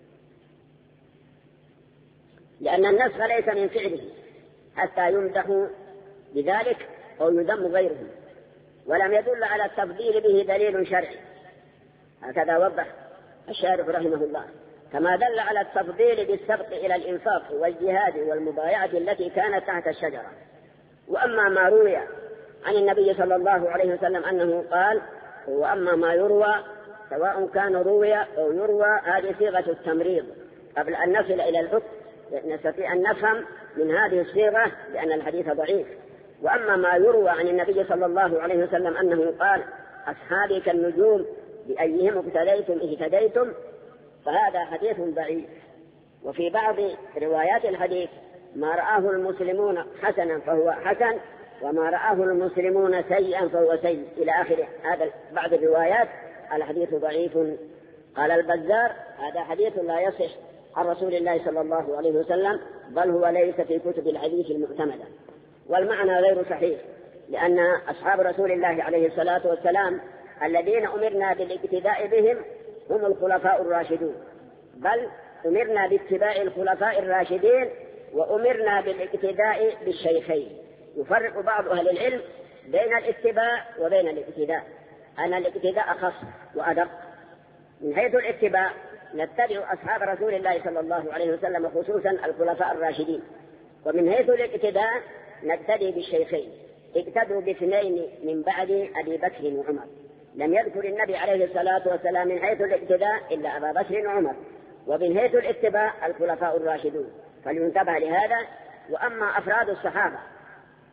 S2: لأن النسخ ليس من فعله حتى يمدح بذلك أو يذم غيره، ولم يدل على التفضيل به دليل شرعي. هكذا وضح الشارح رحمه الله، كما دل على التفضيل بالسبق إلى الإنفاق والجهاد والمبايعة التي كانت تحت الشجرة. وأما ما روي عن النبي صلى الله عليه وسلم أنه قال، وأما ما يروى سواء كان روي أو يروى، هذه صيغة التمريض قبل أن نصل إلى الحكم نستطيع أن نفهم من هذه الصيغة لأن الحديث ضعيف. وأما ما يروى عن النبي صلى الله عليه وسلم أنه قال: أصحابي كالنجوم بأيهم اقتديتم اهتديتم، فهذا حديث ضعيف. وفي بعض روايات الحديث: ما رآه المسلمون حسنا فهو حسن، وما رآه المسلمون سيئا فهو سيء، إلى آخر هذا بعض الروايات. الحديث ضعيف. قال البزار: هذا حديث لا يصح عن رسول الله صلى الله عليه وسلم، بل هو ليس في كتب الحديث المعتمدة. والمعنى غير صحيح، لأن أصحاب رسول الله عليه الصلاة والسلام الذين أمرنا بالاقتداء بهم هم الخلفاء الراشدون، بل أمرنا باتباع الخلفاء الراشدين وأمرنا بالاقتداء بالشيخين. يفرق بعض أهل العلم بين الاتباع وبين الاقتداء، أن الاقتداء أخص وأدق. من حيث الاتباع نتبع أصحاب رسول الله صلى الله عليه وسلم خصوصا الخلفاء الراشدين، ومن حيث الاقتداء نقتدي بالشيخين. اقتدوا باثنين من بعد أبي بكر وعمر، لم يذكر النبي عليه الصلاة والسلام من حيث الاقتداء إلا أبا بكر وعمر، ومن حيث الاتباع الخلفاء الراشدون، فلينتبه لهذا. وأما أفراد الصحابة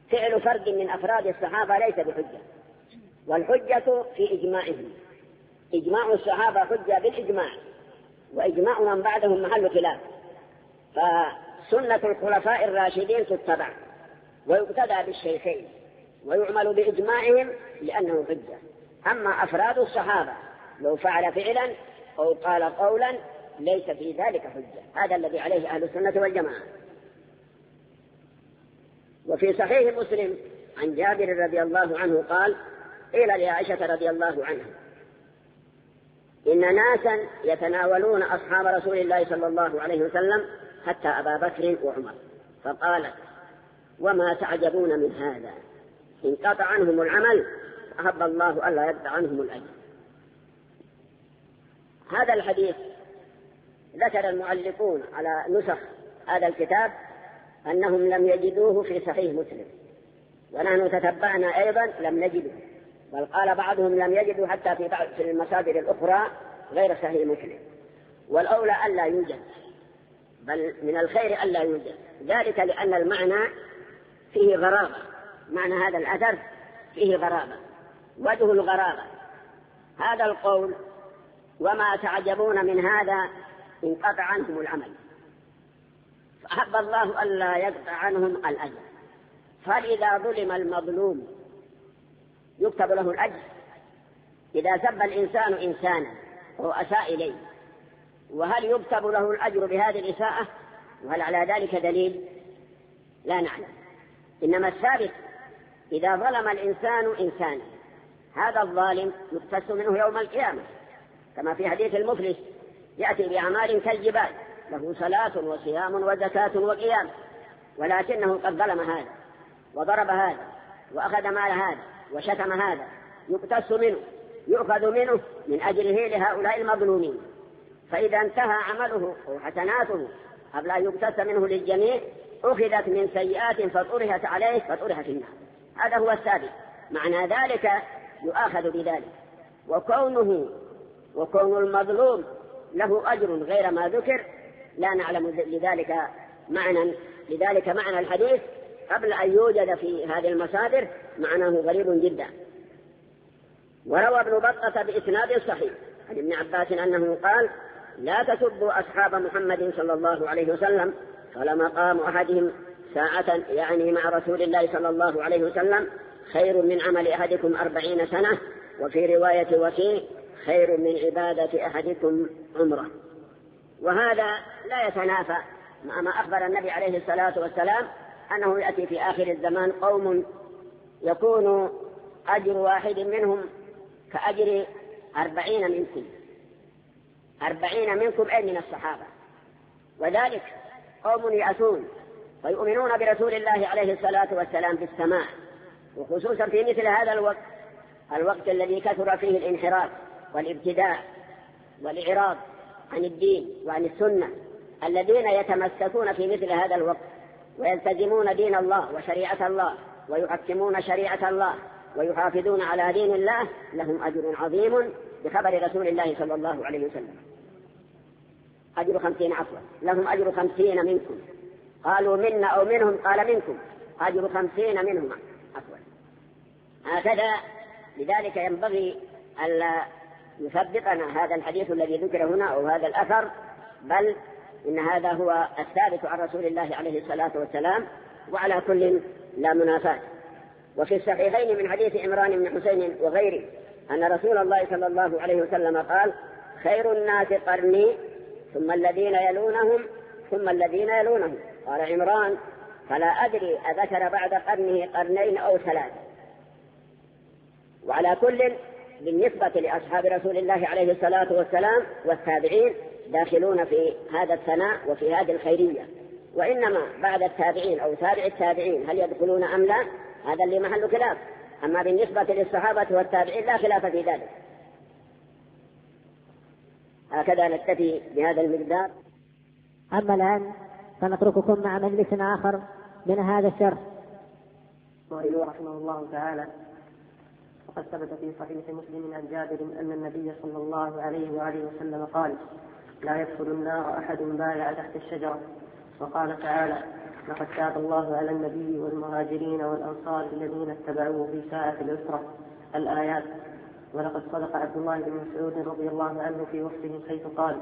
S2: فعل فرد من أفراد الصحابة ليس بحجة، والحجة في إجماعهم. إجماع الصحابة حجة بالإجماع، وإجماع من بعدهم محل خلاف. فسنة الخلفاء الراشدين تتبع ويقتدى بالشيخين ويعمل بإجماعهم لأنه حجة. أما أفراد الصحابة لو فعل فعلا أو قال قولا ليس في ذلك حجة. هذا الذي عليه أهل السنة والجماعة. وفي صحيح مسلم عن جابر رضي الله عنه قال: قيل لعائشة رضي الله عنها: إن ناسا يتناولون أصحاب رسول الله صلى الله عليه وسلم حتى أبا بكر وعمر، فقالت: وما تعجبون من هذا؟ انقطع عنهم العمل أحب الله ألا يقطع عنهم الأجر. هذا الحديث ذكر المؤلفون على نسخ هذا الكتاب أنهم لم يجدوه في صحيح مسلم، ونحن تتبعنا أيضا لم نجده، بل قال بعضهم لم يجدوا حتى في المصادر الأخرى غير صحيح مسلم. والأولى ألا يوجد، بل من الخير ألا يوجد، ذلك لأن المعنى فيه غرابة. معنى هذا الأثر فيه غرابة. وجه الغرابة هذا القول: وما تعجبون من هذا انقطع عنهم العمل فأحب الله ألا يقطع عنهم الأجر. فإذا ظلم المظلوم يكتب له الأجر؟ إذا سب الإنسان إنسانا وأساء إليه، وهل يكتب له الأجر بهذه الإساءة؟ وهل على ذلك دليل؟ لا نعلم. إنما الثابت إذا ظلم الإنسان إنسانا هذا الظالم يقتص منه يوم القيامة، كما في حديث المفلس: يأتي بأعمال كالجبال له صلاة وصيام وزكاة وقيام، ولكنه قد ظلم هذا وضرب هذا وأخذ مال هذا وشتم هذا، يقتص منه، يؤخذ منه من أجره لهؤلاء المظلومين. فإذا انتهى عمله أو حسناته قبل أن يقتص منه للجميع أخذت من سيئات فطرحت عليه فطرح في النار. هذا هو الثابت. معنى ذلك يؤاخذ بذلك. وكون المظلوم له أجر غير ما ذكر لا نعلم لذلك معنى الحديث قبل أن يوجد في هذه المصادر معناه غريب جدا. وروى ابن بطة بإسناد صحيح عن ابن عباس أنه قال: لا تسبوا أصحاب محمد صلى الله عليه وسلم، فلمقام أحدهم ساعة يعني مع رسول الله صلى الله عليه وسلم خير من عمل أحدكم 40 سنة، وفي رواية وكيع: خير من عبادة أحدكم عمره. وهذا لا يتنافى مع ما أخبر النبي عليه الصلاة والسلام أنه يأتي في آخر الزمان قوم يكون أجر واحد منهم كأجر 40 منكم. 40 منكم أي من الصحابة. وذلك قوم يأتون ويؤمنون برسول الله عليه الصلاة والسلام في السماء، وخصوصا في مثل هذا الوقت الذي كثر فيه الانحراف والابتداع والإعراض عن الدين وعن السنة، الذين يتمسكون في مثل هذا الوقت ويلتزمون دين الله وشريعة الله ويحكمون شريعة الله ويحافظون على دين الله لهم أجر عظيم بخبر رسول الله صلى الله عليه وسلم. أجر 50 عفوا، لهم أجر 50 منكم. قالوا منا أو منهم، قال منكم، أجر 50 منهم عفوا. هكذا لذلك ينبغي ألا يثبتنا هذا الحديث الذي ذكر هنا أو هذا الأثر، بل إن هذا هو الثابت عن رسول الله عليه الصلاة والسلام، وعلى كل لا منافاة. وفي الصحيحين من حديث عمران بن حسين وغيره أن رسول الله صلى الله عليه وسلم قال: خير الناس قرني ثم الذين يلونهم ثم الذين يلونهم. قال عمران: فلا أدري أذكر بعد قرنه قرنين أو 3. وعلى كل بالنسبة لأصحاب رسول الله عليه الصلاة والسلام والتابعين داخلون في هذا الثناء وفي هذه الخيرية. وإنما بعد التابعين أو تابع التابعين هل يدخلون أم لا، هذا اللي محل خلاف. أما بالنسبة للصحابة والتابعين لا خلاف في ذلك. هكذا نكتفي بهذا المقدار.
S1: أما الآن فنترككم مع مجلس آخر من هذا الشرح.
S4: قال رحمه الله تعالى: وقد ثبت في صحيح مسلم عن جابر أن النبي صلى الله عليه وآله وسلم قال: لا يدخل النار أحد بايع تحت الشجرة. وقال تعالى: لقد تاب الله على النبي والمهاجرين والأنصار الذين اتبعوه في ساعة العسرة الآيات. ولقد صدق عبد الله بن مسعود رضي الله عنه في وصفه حيث قال: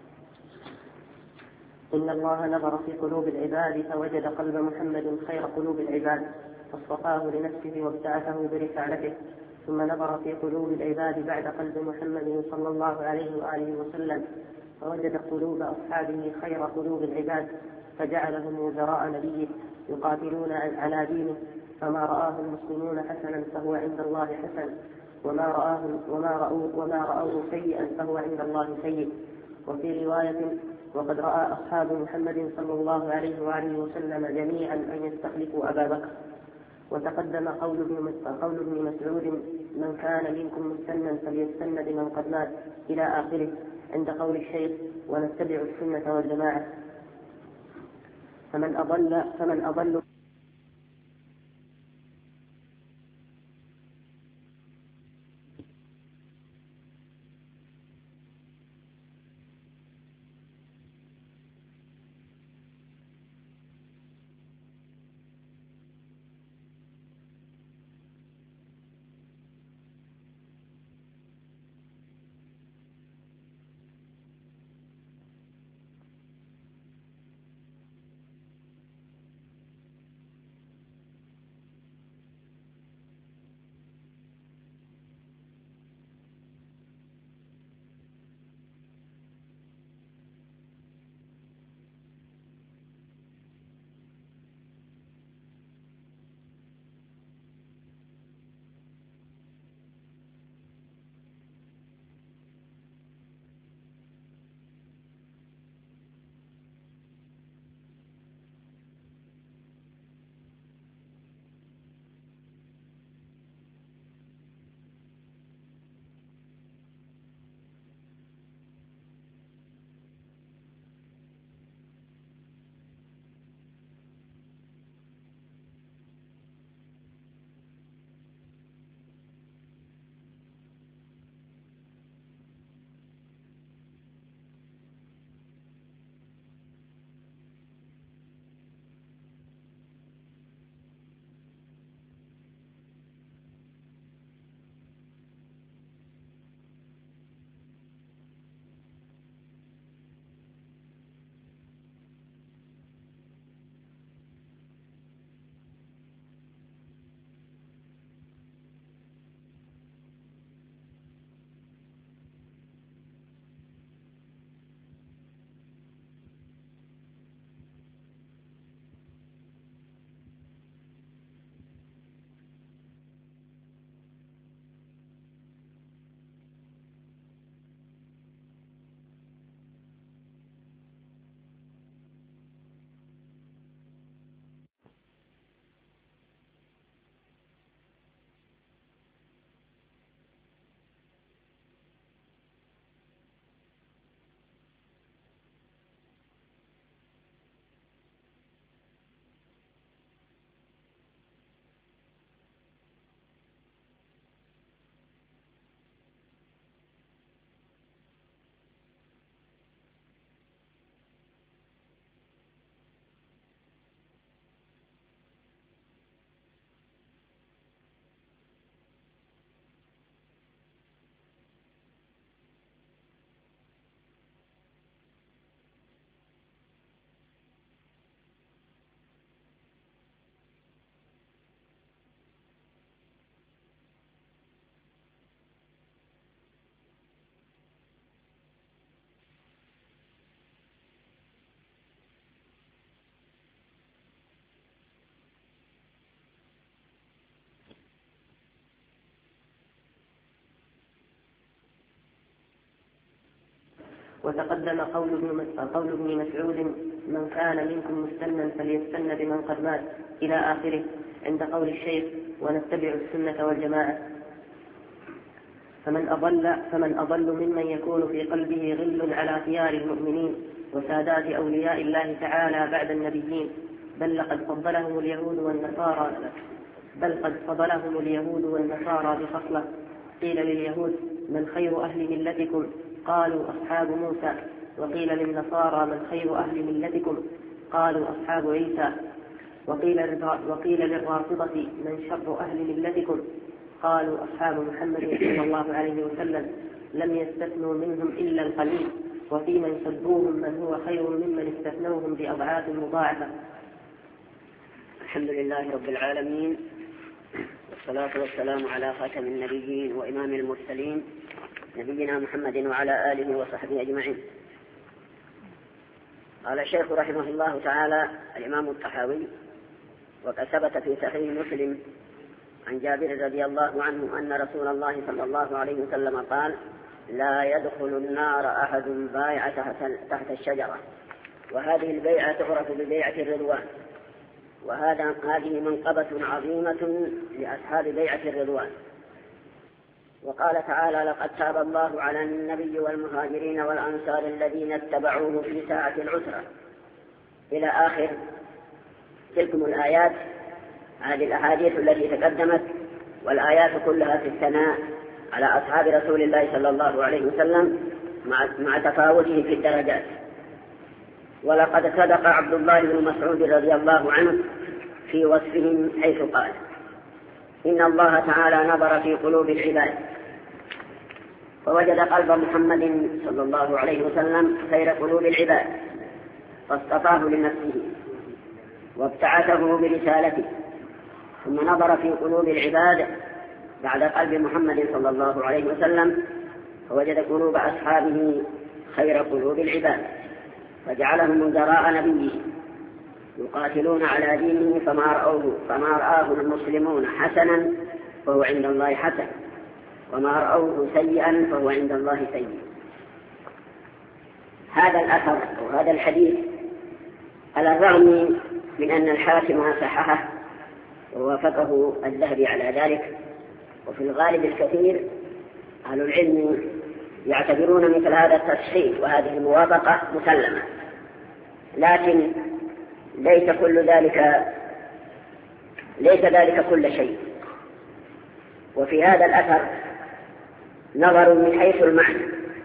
S4: إن الله نظر في قلوب العباد فوجد قلب محمد خير قلوب العباد فاصطفاه لنفسه وابتعثه برسالته، ثم نظر في قلوب العباد بعد قلب محمد صلى الله عليه وآله وسلم فوجد قلوب أصحابه خير قلوب العباد فجعلهم وزراء نبيه يقاتلون على دينه، فما رآه المسلمون حسنا فهو عند الله حسن، وما رأوه سيئا فهو عند الله سيء. وفي رواية: وقد رأى أصحاب محمد صلى الله عليه وآله وسلم جميعا أن يستخلفوا أبا بكر. وتقدم قول ابن مسعود: من كان منكم مستنا فليستن بمن قد مات إلى آخره، عند قول الشيخ: ونتبع السنة والجماعة. فمن أضل وتقدم قول ابن مسعود: من كان منكم مستنا فليستن بمن قد مات إلى آخره، عند قول الشيخ: ونتبع السنة والجماعة. فمن أضل ممن يكون في قلبه غل على خيار المؤمنين وسادات أولياء الله تعالى بعد النبيين، بل قد فضلهم اليهود والنصارى بخصلة. قيل لليهود: من خير أهل ملتكم؟ قالوا: أصحاب موسى. وقيل للنصارى: من خير أهل ملتكم؟ قالوا: أصحاب عيسى. وقيل للرافضة من شر أهل ملتكم؟ قالوا أصحاب محمد صلى الله عليه وسلم لم يستثنوا منهم إلا القليل، وفي من سبوهم من هو خير ممن استثنوهم بأضعاف مضاعفة.
S2: الحمد لله رب العالمين، والصلاة والسلام على خاتم النبيين وإمام المرسلين نبينا محمد وعلى آله وصحبه أجمعين. قال الشيخ رحمه الله تعالى الإمام الطحاوي: وقد ثبت في صحيح مسلم عن جابر رضي الله عنه أن رسول الله صلى الله عليه وسلم قال: لا يدخل النار أحد بايع تحت الشجرة. وهذه البيعة تعرف ببيعة الرضوان، هذه منقبة عظيمة لأصحاب بيعة الرضوان. وقال تعالى: لقد تاب الله على النبي والمهاجرين والأنصار الذين اتبعوه في ساعة العسرة، إلى آخر تلكم الآيات. هذه الأحاديث التي تقدمت والآيات كلها في الثناء على أصحاب رسول الله صلى الله عليه وسلم مع تفاوته في الدرجات. ولقد صدق عبد الله بن مسعود رضي الله عنه في وصفهم حيث قال: إن الله تعالى نظر في قلوب العباد فوجد قلب محمد صلى الله عليه وسلم خير قلوب العباد، فاصطفاه لنفسه وابتعثه برسالته. ثم نظر في قلوب العباد بعد قلب محمد صلى الله عليه وسلم فوجد قلوب أصحابه خير قلوب العباد، فجعلهم وزراء نبيه يقاتلون على دينه، فما رآه المسلمون حسنا فهو عند الله حسن، وما رأوه سيئا فهو عند الله سيء. هذا الأثر وهذا الحديث على الرغم من أن الحاكم صححه ووافقه الذهبي على ذلك، وفي الغالب الكثير أهل العلم يعتبرون مثل هذا التصحيح وهذه الموافقة مسلمة، لكن ليس ذلك كل شيء. وفي هذا الأثر نظر من حيث المعنى.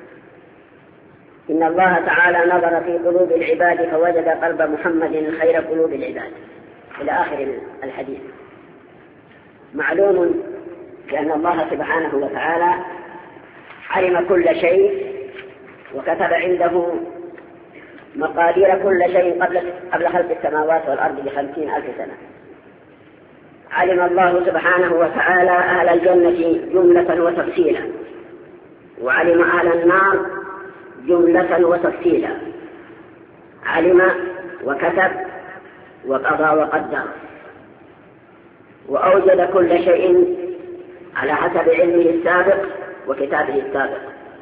S2: إن الله تعالى نظر في قلوب العباد فوجد قلب محمد خير قلوب العباد، إلى آخر الحديث. معلوم بأن الله سبحانه وتعالى علم كل شيء وكتب عنده مقادير كل شيء قبل خلق السماوات والأرض ب50,000 سنة. علم الله سبحانه وتعالى أهل الجنة جملة وتفصيلا، وعلم أهل النار جملة وتفصيلا. علم وكتب وقضى وقدر، وأوجد كل شيء على حسب علمه السابق وكتابه السابق.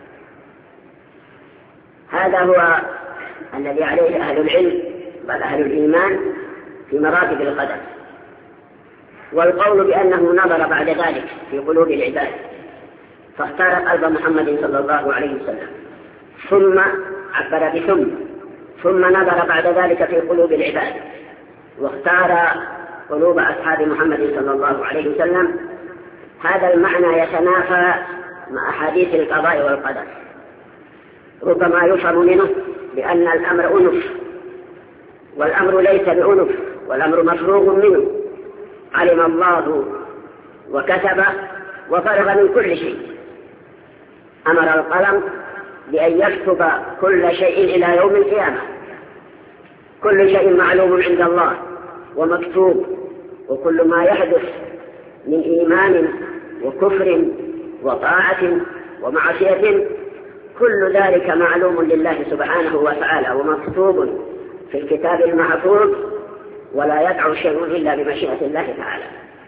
S2: هذا هو الذي عليه أهل العلم بل أهل الإيمان في مراتب القدر. والقول بأنه نظر بعد ذلك في قلوب العباد فاختار قلب محمد صلى الله عليه وسلم، ثم عبر ثم نظر بعد ذلك في قلوب العباد واختار قلوب أصحاب محمد صلى الله عليه وسلم. هذا المعنى يتنافى مع أحاديث القضاء والقدر. ربما يفهم منه بأن الأمر أنف، والأمر ليس بأنف، والأمر مفروغ منه. علم الله وكتب وفرغ من كل شيء. أمر القلم بأن يكتب كل شيء إلى يوم القيامة. كل شيء معلوم عند الله ومكتوب، وكل ما يحدث من إيمان وكفر وطاعة ومعصية كل ذلك معلوم لله سبحانه وتعالى ومكتوب في الكتاب المحفوظ، ولا يدع شيء إلا بمشيئة الله تعالى.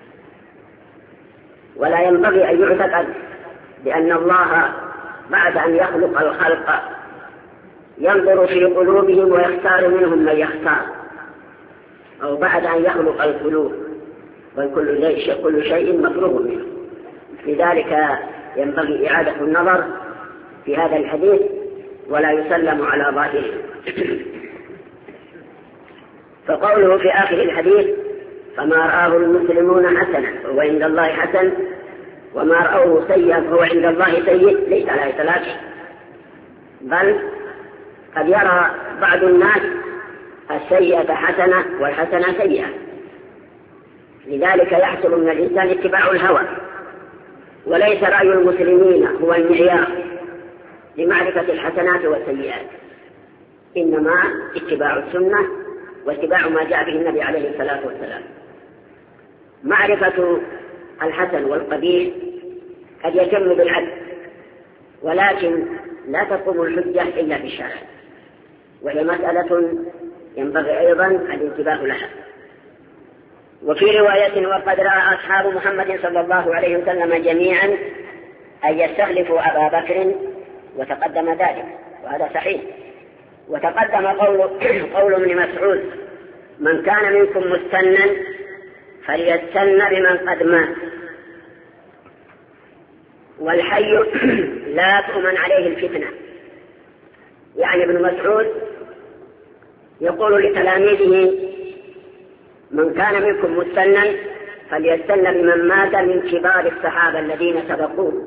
S2: ولا ينبغي أن يعتقد بأن الله بعد أن يخلق الخلق ينظر في قلوبهم ويختار منهم من يختار، أو بعد أن يخلق القلوب، بل كل شيء مفروغ منه. لذلك ينبغي إعادة النظر في هذا الحديث ولا يسلم على ظاهره. فقوله في آخر الحديث: فما رآه المسلمون حسنا فهو عند الله حسن، وما رأوه سيئا فهو عند الله سيء، ليس على إطلاق، بل قد يرى بعض الناس السيئة حسنة والحسنة سيئة، لذلك يحصل من الإنسان اتباع الهوى، وليس رأي المسلمين هو المعيار لمعرفة الحسنات والسيئات، إنما اتباع السنة واتباع ما جاء به النبي عليه الصلاة والسلام. معرفة الحسن والقبيح قد يتم بالعدل، ولكن لا تقوم الحجة إلا بالشرع، وهي مسألة ينبغي أيضا الانتباه لها. وفي رواية: وقد رأى أصحاب محمد صلى الله عليه وسلم جميعا أن يستخلفوا أبا بكر، وتقدم ذلك، وهذا صحيح. وتقدم قول ابن مسعود: من كان منكم مستنا فليستن بمن قد مات، والحي لا تؤمن عليه الفتنة. يعني ابن مسعود يقول لتلاميذه: من كان منكم مستنا فليستن بمن مات من كبار الصحابة الذين سبقوه،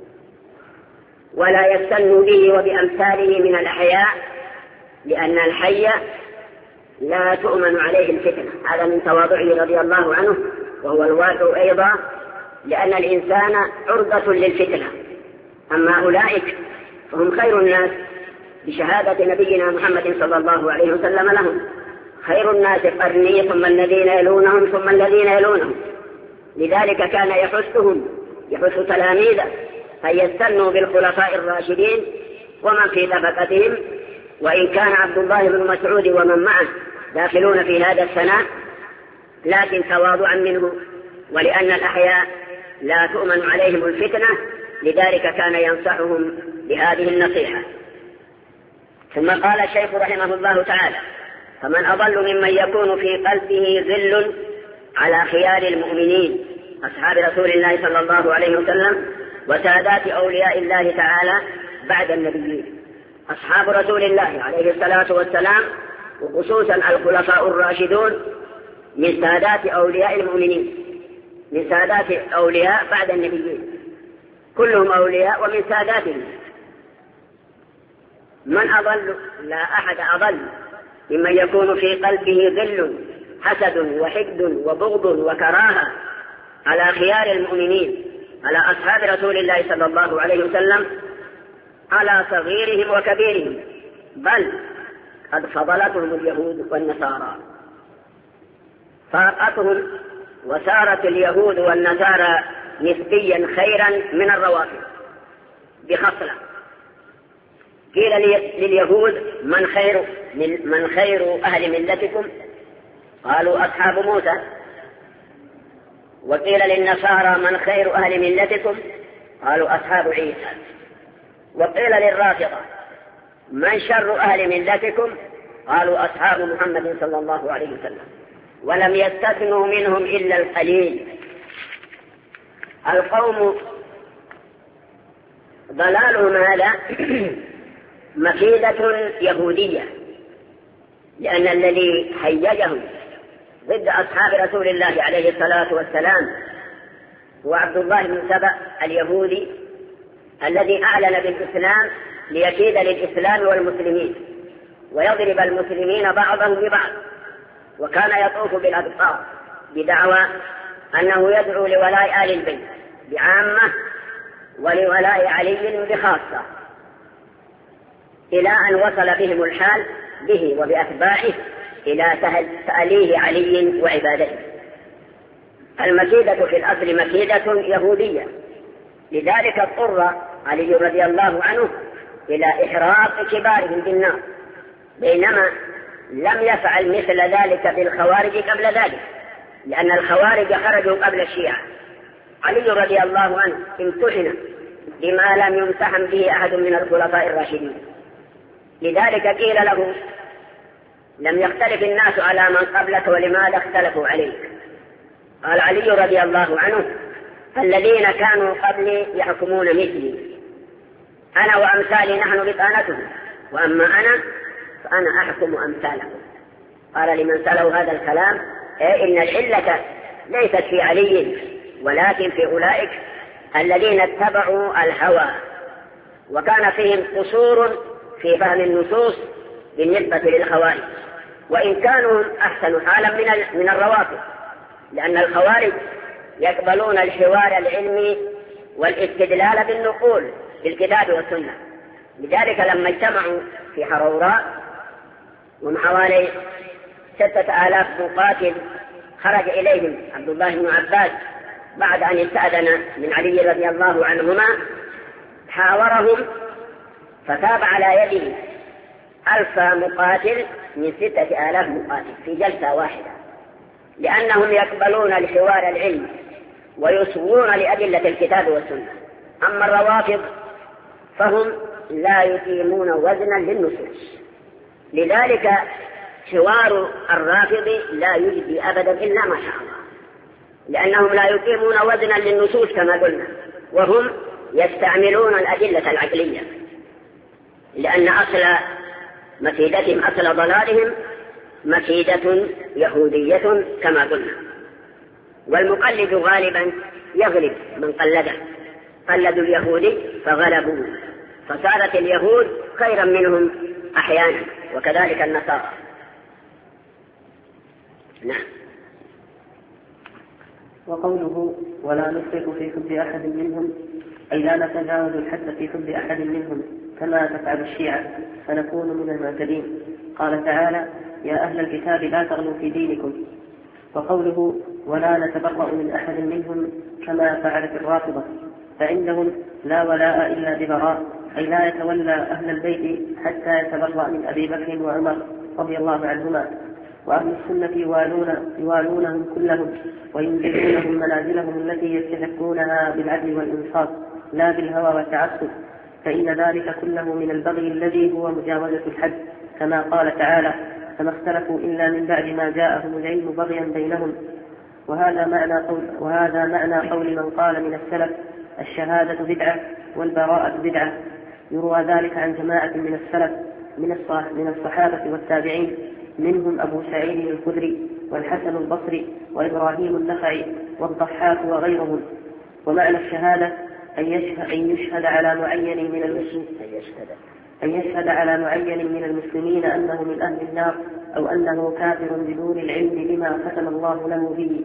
S2: ولا يستن به وبأمثاله من الأحياء، لأن الحي لا تؤمن عليه الفتنة. هذا من تواضعه رضي الله عنه، وهو الواقع أيضا، لأن الإنسان عرضة للفتنة. أما أولئك فهم خير الناس بشهادة نبينا محمد صلى الله عليه وسلم لهم: خير الناس قرني ثم الذين يلونهم ثم الذين يلونهم. لذلك كان يحث تلاميذه أن يستنوا بالخلفاء الراشدين ومن في طبقتهم، وإن كان عبد الله بن مسعود ومن معه داخلون في هذا الثناء، لكن تواضعا منه، ولأن الأحياء لا تؤمن عليهم الفتنة، لذلك كان ينصحهم بهذه النصيحة. ثم قال الشيخ رحمه الله تعالى: فمن أضل ممن يكون في قلبه ذل على خيار المؤمنين أصحاب رسول الله صلى الله عليه وسلم وسادات أولياء الله تعالى بعد النبيين. أصحاب رسول الله عليه الصلاة والسلام، وخصوصا الخلفاء الراشدون، من سادات أولياء المؤمنين، من سادات أولياء بعد النبيين، كلهم أولياء ومن ساداتهم. من أضل؟ لا أحد أضل ممن يكون في قلبه ذل، حسد وحقد وبغض وكراهة على خيار المؤمنين، على أصحاب رسول الله صلى الله عليه وسلم، على صغيرهم وكبيرهم، بل قد فضلتهم اليهود والنصارى، فارقتهم، وصارت اليهود والنصارى نسبيا خيرا من الروافض بخصلة. قيل لليهود: من خير أهل ملتكم؟ قالوا: أصحاب موسى. وقيل للنصارى: من خير أهل ملتكم؟ قالوا: أصحاب عيسى. وقيل للرافضة: من شر أهل ملتكم؟ قالوا: أصحاب محمد صلى الله عليه وسلم. ولم يستثنوا منهم إلا القليل. القوم ضلالهم هذا مكيدة يهودية، لأن الذي هيجهم ضد أصحاب رسول الله عليه الصلاة والسلام هو عبد الله بن سبأ اليهودي، الذي أعلن بالإسلام ليكيد للإسلام والمسلمين ويضرب المسلمين بعضهم ببعض، وكان يطوف بالأبصار بدعوى أنه يدعو لولاء آل البيت بعامة ولولاء علي بخاصة، إلى أن وصل بهم الحال به وبأتباعه إلى تأليه علي وعبادته. المكيدة في الأصل مكيدة يهودية، لذلك اضطر علي رضي الله عنه إلى إحراق كبارهم بالنار، بينما لم يفعل مثل ذلك بالخوارج قبل ذلك، لأن الخوارج خرجوا قبل الشيعة. علي رضي الله عنه امتحن بما لم يمتحن به أحد من الخلفاء الراشدين، لذلك قيل له: لم يختلف الناس على من قبلك ولماذا اختلفوا عليك؟ قال علي رضي الله عنه: الذين كانوا قبلي يحكمون مثلي، أنا وأمثالي نحن بطانتهم، وأما أنا فأنا أحكم أمثالكم. قال لمن سأله هذا الكلام: إن العلة ليست في علي ولكن في أولئك الذين اتبعوا الهوى، وكان فيهم قصور في فهم النصوص بالنسبة للخوارج، وإن كانوا أحسن حالا من الروافض، لأن الخوارج يقبلون الحوار العلمي والاستدلال بالنقول في الكتاب والسنة. لذلك لما اجتمعوا في حروراء ومن حوالي 6000 مقاتل خرج إليهم عبد الله بن عباس بعد أن استأذن من علي رضي الله عنهما، حاورهم فتاب على يده 1000 مقاتل من 6000 مقاتل في جلسة واحدة، لأنهم يقبلون الحوار العلمي ويصغون لأدلة الكتاب والسنة. أما الروافض فهم لا يقيمون وزنا للنصوص، لذلك حوار الرافض لا يجدي أبدا إلا ما شاء الله، لأنهم لا يقيمون وزنا للنصوص كما قلنا، وهم يستعملون الأدلة العقلية، لأن أصل مكيدتهم أصل ضلالهم مكيدة يهودية كما قلنا. والمقلد غالبا يغلب من قلده، قلدوا اليهود فغلبوا، فصارت اليهود خيرا منهم أحيانا، وكذلك النصارى. نعم.
S4: وقوله ولا نفرط في حب أحد منهم أي لا نتجاوز الحد في حب أحد منهم كما تفعل الشيعة فنكون من المعتدين. قال تعالى يا أهل الكتاب لا تغلوا في دينكم. وقوله ولا نتبرأ من أحد منهم كما فعلت الرافضة فعندهم لا ولاء إلا ببراء، أي لا يتولى أهل البيت حتى يتبرأ من أبي بكر وعمر رضي الله عنهما. وأهل السنة يوالونهم كلهم وينزلونهم منازلهم التي يستحقونها بالعدل والإنصاف لا بالهوى والتعصب، فإن ذلك كله من البغي الذي هو مجاوزة الحد، كما قال تعالى فما اختلفوا إلا من بعد ما جاءهم العلم بغيا بينهم. وهذا معنى قول من قال من السلف الشهادة بدعة والبراءة بدعة. يروى ذلك عن جماعة من السلف من الصحابة والتابعين، منهم أبو سعيد الخدري والحسن البصري وإبراهيم النخعي والضحاك وغيرهم. ومعنى الشهادة أن يشهد على معين من المسلمين أنه من أهل النار أو أنه كافر بدون العلم بما ختم الله له به.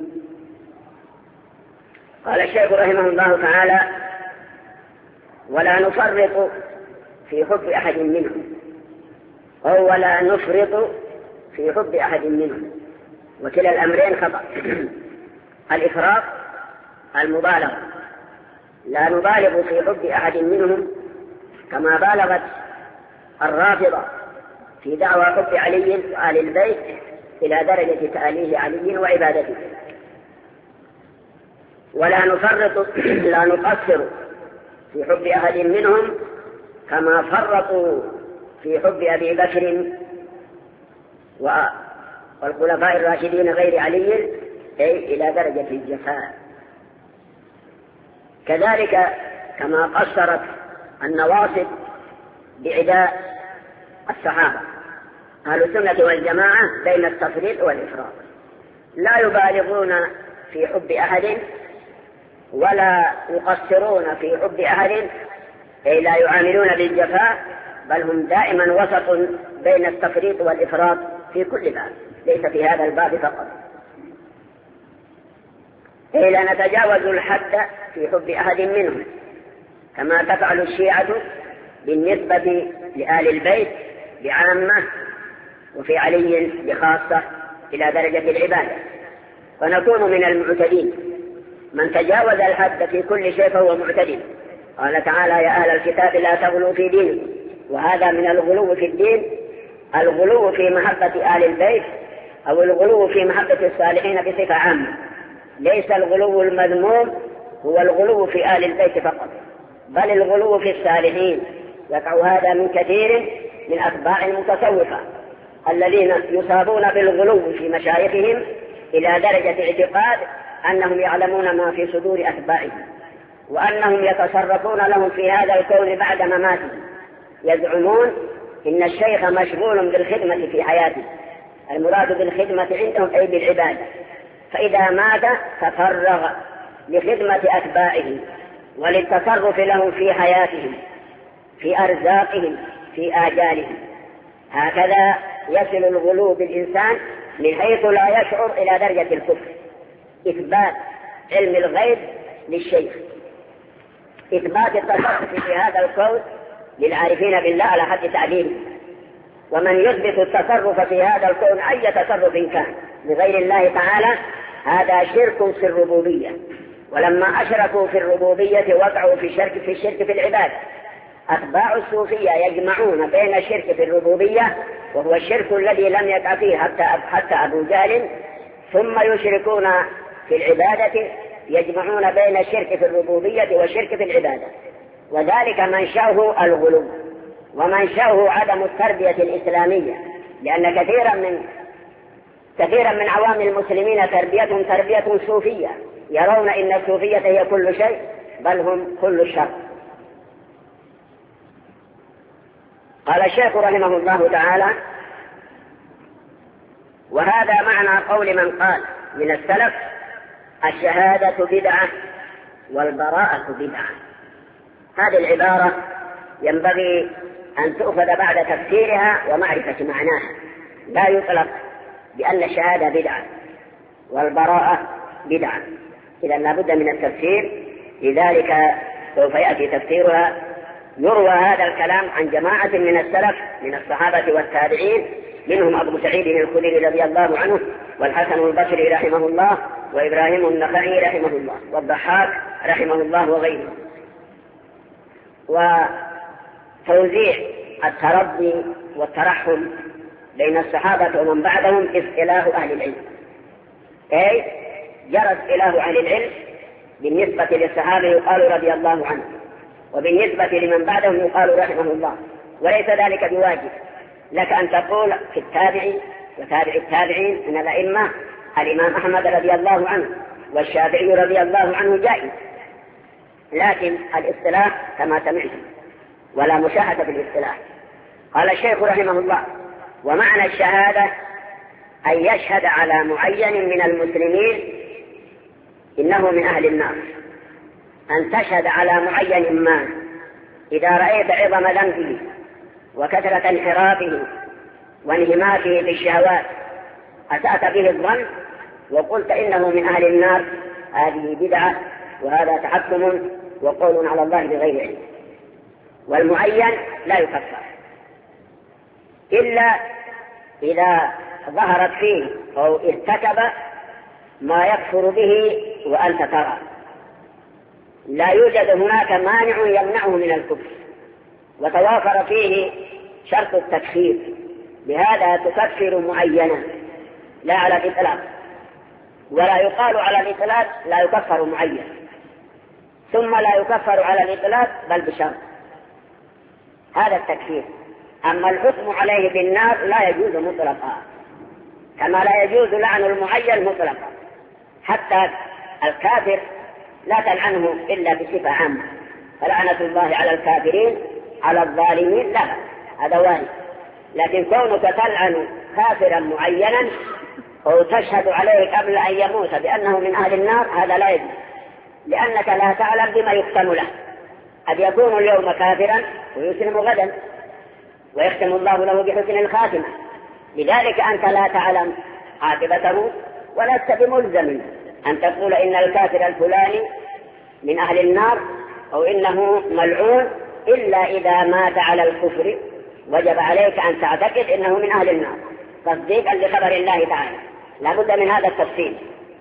S2: قال الشيخ رحمه الله تعالى ولا نفرط في حب أحد منهم، أو ولا نفرط في حب أحد منهم، وكلا الأمرين خطأ. الإفراط المبالغة، لا نبالغ في حب أحد منهم كما بالغت الرافضة في دعوى حب علي وآل البيت إلى درجة تأليه علي وعبادته. ولا نفرط لا نقصر في حب أحد منهم كما فرطوا في حب أبي بكر والخلفاء الراشدين غير علي أي إلى درجة الجفاء. كذلك كما قصرت النواصب بعداء الصحابة. أهل السنة والجماعة بين التفريط والإفراط، لا يبالغون في حب أحد ولا يقصرون في حب أحد، أي لا يعاملون بالجفاء، بل هم دائما وسط بين التفريط والإفراط في كل باب، ليس في هذا الباب فقط. أي لا نتجاوز الحد في حب أحد منهم كما تفعل الشيعة بالنسبة لآل البيت بعامة وفي علي بخاصة إلى درجة العبادة، فنكون من المعتدين. من تجاوز الحد في كل شيء فهو معتدي. قال تعالى يا أهل الكتاب لا تغلوا في دينكم، وهذا من الغلو في الدين، الغلو في محبة آل البيت أو الغلو في محبة الصالحين بصفة عامة. ليس الغلو المذموم هو الغلو في آل البيت فقط، بل الغلو في الصالحين. يقع هذا من كثير من أتباع المتصوفة الذين يصابون بالغلو في مشايخهم إلى درجة اعتقاد أنهم يعلمون ما في صدور أتباعهم، وأنهم يتصرفون لهم في هذا الكون بعد مماتهم. يزعمون إن الشيخ مشغول بالخدمة في حياته، المراد بالخدمة عندهم أي بالعبادة، فإذا مات تفرغ لخدمة أتباعه وللتصرف لهم في حياتهم، في أرزاقهم، في آجالهم. هكذا يصل الغلو بالإنسان من حيث لا يشعر إلى درجة الكفر. إثبات علم الغيب للشيخ، إثبات التصرف في هذا الكون للعارفين بالله على حد تعبيره. ومن يثبت التصرف في هذا الكون أي تصرف كان لغير الله تعالى هذا شرك في الربوبية. ولما أشركوا في الربوبية وقعوا في الشرك في العبادة. أتباع الصوفية يجمعون بين الشرك في الربوبية وهو الشرك الذي لم يقع فيه حتى أبو جهل، ثم يشركون في العبادة، يجمعون بين الشرك في الربوبية والشرك في العبادة. وذلك منشأه الغلو ومنشأه عدم التربية الإسلامية، لأن كثيرا من عوام المسلمين تربية صوفية، يرون إن الصوفية هي كل شيء بل هم كل الشر. قال الشيخ رحمه الله تعالى: وهذا معنى قول من قال من السلف: الشهادة بدعة والبراءة بدعة. هذه العبارة ينبغي أن تؤخذ بعد تفسيرها ومعرفة معناها. لا يطلق بأن الشهادة بدعة والبراءة بدعة، إذا لا بد من التفسير، لذلك سوف يأتي تفسيرها. يروى هذا الكلام عن جماعة من السلف من الصحابة والتابعين، منهم أبو سعيد الخدري رضي الله عنه، والحسن البصري رحمه الله، وإبراهيم النخعي رحمه الله، والضحاك رحمه الله، وغيره. وتوزيع التربي والترحم بين الصحابة ومن بعدهم اصطلاح أهل العلم، أي جرى اصطلاح أهل العلم. بالنسبة للصحابة يقال رضي الله عنه، وبالنسبة لمن بعدهم يقال رحمه الله، وليس ذلك بواجب لك أن تقول في التابعي وتابع التابعين من الأئمة الإمام أحمد رضي الله عنه والشافعي رضي الله عنه جائز، لكن الاصطلاح كما سمعت ولا مشاهدة في الاصطلاح. قال الشيخ رحمه الله: ومعنى الشهادة أن يشهد على معين من المسلمين إنه من أهل النار، أن تشهد على معين ما إذا رأيت عظم ذنبه وكثرة انحرافه وانهماكه في الشهوات أسأت به الظن وقلت إنه من أهل النار، هذه بدعة وهذا تحكم وقول على الله بغير علم. والمعين لا يكفر إلا إذا ظهرت فيه أو ارتكب ما يكفر به وأنت ترى، لا يوجد هناك مانع يمنعه من الكفر وتوافر فيه شرط التكفير، بهذا تكفر معينا لا على الإطلاق، ولا يقال على الإطلاق لا يكفر معين، ثم لا يكفر على الإطلاق بل بشرط، هذا التكفير. أما الحكم عليه بالنار لا يجوز مطلقا، كما لا يجوز لعن المعين مطلقا. حتى الكافر لا تلعنه إلا بصفة عامة، فلعنة الله على الكافرين على الظالمين لا، هذا وارد. لكن كونك تلعن كافرا معينا أو تشهد عليه قبل أن يموت بأنه من أهل النار هذا لا يجوز، لأنك لا تعلم بما يختم له. قد يكون اليوم كافرا ويسلم غدا ويختم الله له بحسن الخاتمة، لذلك أنت لا تعلم عاقبته ولست بملزم أن تقول إن الكافر الفلاني من أهل النار أو إنه ملعون إلا إذا مات على الكفر، وجب عليك أن تعتقد إنه من أهل النار تصديقا لخبر الله تعالى. لا بد من هذا التفصيل.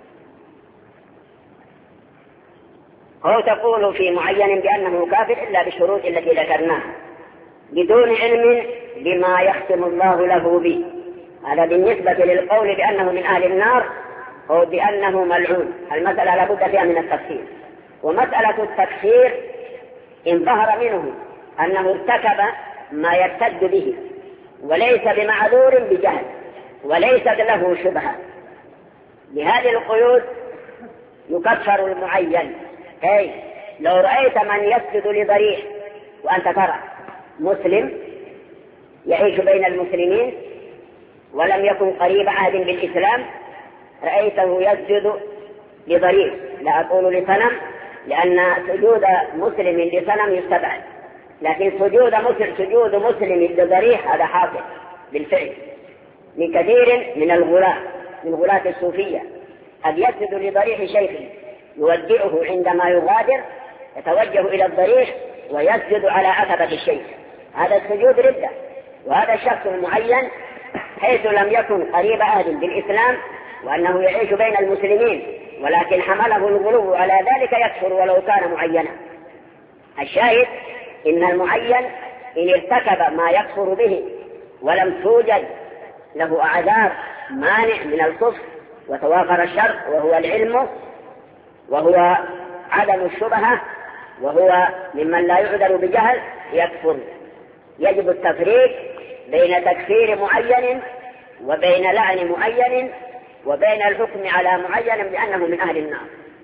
S2: أو تقول في معين بأنه كافر إلا بالشروط التي ذكرناها بدون علم بما يختم الله له به، هذا بالنسبة للقول بأنه من أهل النار أو بأنه ملعون. المسألة لا بد فيها من التفسير. ومسألة التكفير إن ظهر منه أنه ارتكب ما يرتد به وليس بمعذور بجهل وليس له شبهة، بهذه القيود يكفر المعين. أي لو رأيت من يسجد لضريح وأنت ترى مسلم يعيش بين المسلمين ولم يكن قريب عهد بالإسلام، رأيته يسجد لضريح، لا أقول لصنم لأن سجود مسلم لصنم يستبعد، لكن سجود مسلم لضريح هذا حاصل بالفعل من كثير من الغلاة، من غلاة الصوفية، قد يسجد لضريح شيخه يودعه عندما يغادر، يتوجه إلى الضريح ويسجد على عتبة الشيخ. هذا السجود ردة. وهذا الشخص المعين حيث لم يكن قريب عهد بالإسلام وأنه يعيش بين المسلمين، ولكن حمله الغلو على ذلك يكفر ولو كان معينا. الشاهد إن المعين إن ارتكب ما يكفر به ولم توجد له أعذار مانع من الكفر وتوافر الشرط وهو العلم وهو عدم الشبهة وهو ممن لا يعذر بجهل، يكفر. يجب التفريق بين تكفير معين وبين لعن معين وبين الحكم على معين بأنه من أهل النار.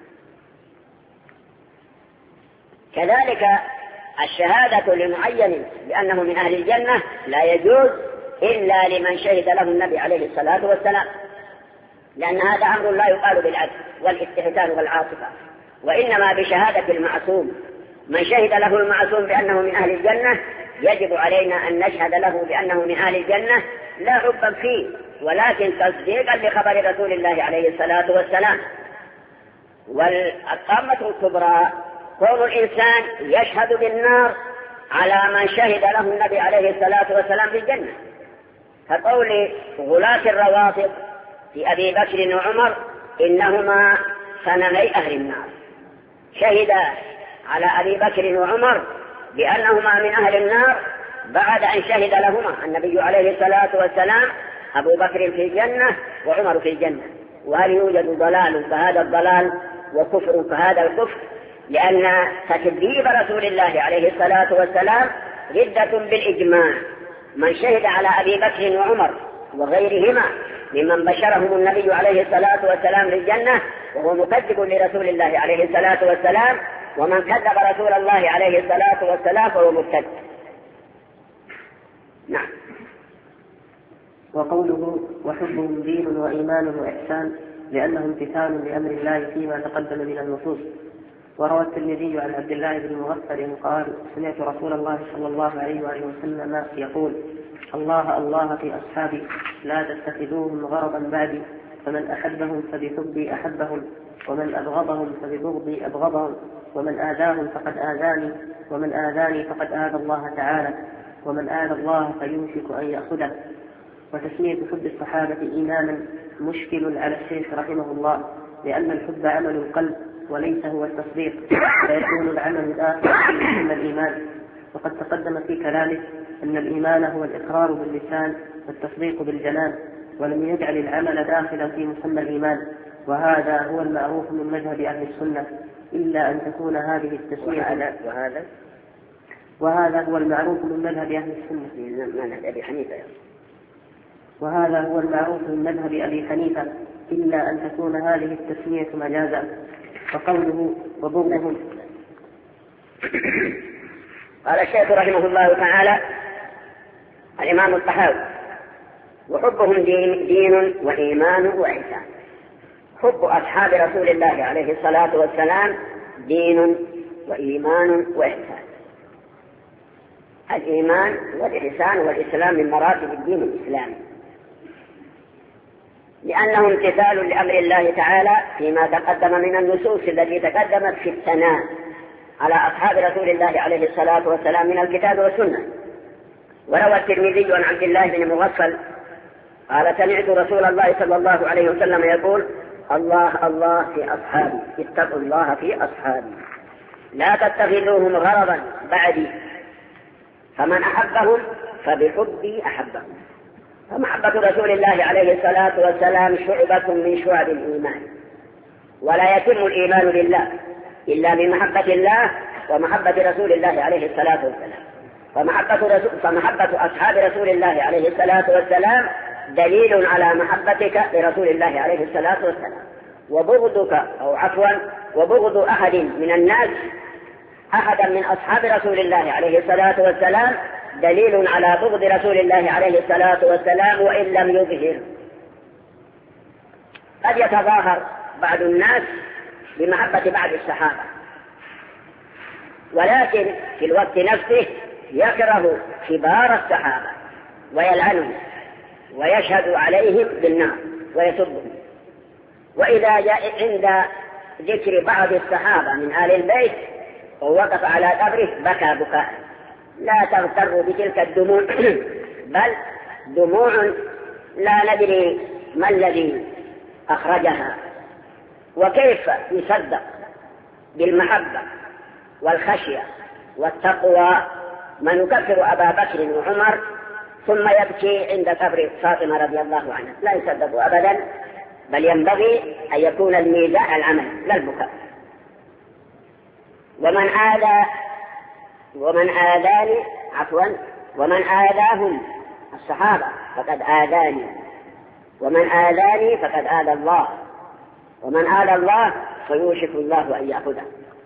S2: كذلك الشهادة لمعين بأنه من أهل الجنة لا يجوز إلا لمن شهد له النبي عليه الصلاة والسلام، لأن هذا أمر لا يقال بالعدل والاستهتار والعاطفة، وإنما بشهادة المعصوم. من شهد له المعصوم بأنه من أهل الجنة يجب علينا أن نشهد له بأنه من أهل الجنة، لا حبا فيه ولكن تصديقا لخبر رسول الله عليه الصلاة والسلام. والطامة الكبرى كون الإنسان يشهد بالنار على من شهد له النبي عليه الصلاة والسلام بالجنة، كقول غلاة الروافض في أبي بكر وعمر إنهما صنمي أهل النار. شهد على أبي بكر وعمر بأنهما من أهل النار بعد أن شهد لهما النبي عليه الصلاة والسلام أبو بكر في الجنة وعمر في الجنة. وهل يوجد ضلال فهذا الضلال وكفر فهذا الكفر؟ لأن تكذيب رسول الله عليه الصلاة والسلام ردة بالإجماع. من شهد على أبي بكر وعمر وغيرهما ممن بشرهم النبي عليه الصلاة والسلام للجنة وهو مكذب لرسول الله عليه الصلاة والسلام، ومن كذب رسول الله عليه الصلاة والسلام فهو مرتد. نعم.
S4: وقوله وحبهم دين وإيمان وإحسان لأنه امتثال لأمر الله فيما تقدم من النصوص. وروى الترمذي عن عبد الله بن مغفر قال سمعت رسول الله صلى الله عليه وآله وسلم يقول الله الله في أصحابي لا تتخذوهم غرضا بعدي، فمن أحبهم فبحبي أحبهم، ومن أبغضهم فببغضي أبغضهم، ومن آذاهم فقد آذاني، ومن آذاني فقد آذى الله تعالى، ومن آذى الله فيوشك أن يأخذه. وتسمية حب الصحابة إيمانا مشكل على الشيخ رحمه الله، لأن الحب عمل القلب وليس هو التصديق، فيكون العمل الآخر من الإيمان. وقد تقدم في كلامه أن الإيمان هو الإقرار باللسان والتصديق بالجنان، ولم يجعل العمل داخلا في مسمى الإيمان، وهذا هو المعروف من مذهب أهل السنة، إلا أن تكون هذه التسمية وهذا هو المعروف من مذهب أهل السنة وهذا هو المعروف من مذهب أبي حنيفة، إلا أن تكون هذه التسمية مجازا. فقوله وبغضهم.
S2: قال الشيخ رحمه الله تعالى الإمام الطحاوي وحبهم دين وإيمان وإحسان. حب أصحاب رسول الله عليه الصلاة والسلام دين وإيمان وإحسان. الإيمان والإحسان والإسلام من مراتب الدين الإسلامي، لأنه امتثال لأمر الله تعالى فيما تقدم من النصوص التي تقدمت في الثناء على أصحاب رسول الله عليه الصلاة والسلام من الكتاب والسنة. وروى الترمذي عن عبد الله بن مغفل قال سمعت رسول الله صلى الله عليه وسلم يقول الله الله في أصحابي، اتقوا الله في أصحابي، لا تتخذوهم غرضا بعدي، فمن أحبهم فبحبي أحبهم. فمحبة رسول الله عليه الصلاة والسلام شعبة من شعب الإيمان، ولا يتم الإيمان بالله إلا بمحبة الله ومحبة رسول الله عليه الصلاة والسلام. فمحبة أصحاب رسول الله عليه الصلاة والسلام دليل على محبتك لرسول الله عليه الصلاة والسلام. وبغض أحد من الناس أحدا من أصحاب رسول الله عليه الصلاة والسلام دليل على بغض رسول الله عليه الصلاة والسلام وإن لم يظهر. قد يتظاهر بعض الناس بمحبة بعض الصحابة، ولكن في الوقت نفسه يكره كبار الصحابة ويلعنهم ويشهد عليهم بالنار ويسبهم. وإذا جاء عند ذكر بعض الصحابة من آل البيت ووقف على قبره بكى بكاء. لا تغتروا بتلك الدموع بل دموع لا ندري ما الذي أخرجها. وكيف يصدق بالمحبة والخشية والتقوى من يكفر أبا بكر وعمر ثم يبكي عند قبر فاطمة رضي الله عنها؟ لا يصدق أبدا، بل ينبغي أن يكون الميزان العمل لا البكاء. ومن آذاهم الصحابة فقد آذاني، ومن آذاني فقد آذى الله، ومن آذى الله فيوشك الله أن يأخذه.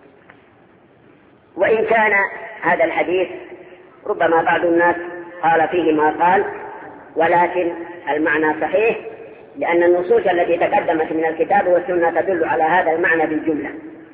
S2: وإن كان هذا الحديث ربما بعض الناس قال فيه ما قال، ولكن المعنى صحيح، لأن النصوص التي تقدمت من الكتاب والسنة تدل على هذا المعنى بالجملة.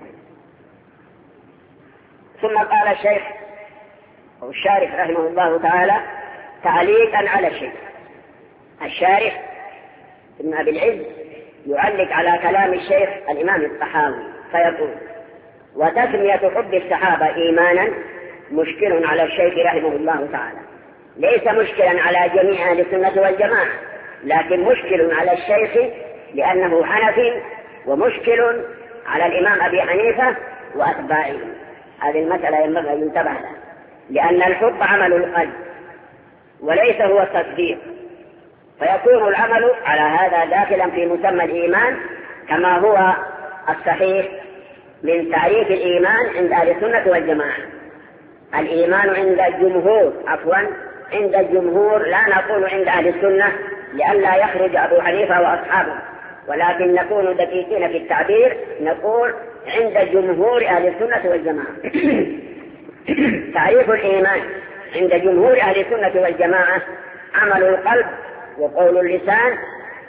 S2: ثم قال الشيخ أو الشارح رحمه الله تعالى تعليقا على الشيخ. الشارح ابن أبي العز يعلق على كلام الشيخ الإمام الطحاوي فيقول: وتسمية حب الصحابة إيمانا مشكل على الشيخ رحمه الله تعالى، ليس مشكلا على جميع أهل السنة والجماعة، لكن مشكل على الشيخ لأنه حنفي، ومشكل على الإمام أبي حنيفة وأتباعه. هذه المسألة ينبغي أن ينتبه لها، لأن الحب عمل القلب وليس هو التصديق، فيكون العمل على هذا داخلا في مسمى الإيمان، كما هو الصحيح من تعريف الإيمان عند أهل السنة والجماعة. الإيمان عند الجمهور عند الجمهور، لا نقول عند أهل السنة لئلا يخرج أبو حنيفة وأصحابه، ولكن نكون دقيقين في التعبير، نقول عند جمهور أهل السنة والجماعة. تعريف الإيمان عند جمهور أهل السنة والجماعة عمل القلب وقول اللسان،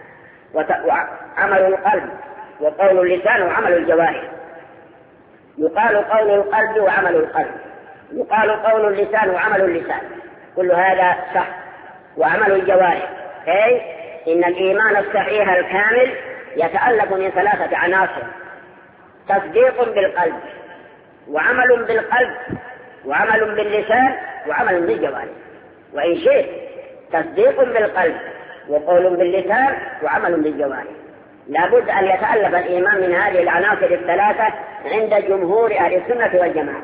S2: عمل القلب وقول اللسان وعمل الجوارح. يقال قول القلب وعمل القلب، يقال قول اللسان وعمل اللسان، كل هذا صح. وعمل الجوارح، أي إن الإيمان الصحيح الكامل يتألف من 3 عناصر: تصديق بالقلب، وعمل بالقلب، وعمل باللسان، وعمل بالجوارح. وإن شئت تصديق بالقلب وقول باللسان وعمل بالجوارح. لابد أن يتألف الإيمان من هذه العناصر ال3 عند جمهور أهل السنة والجماعة.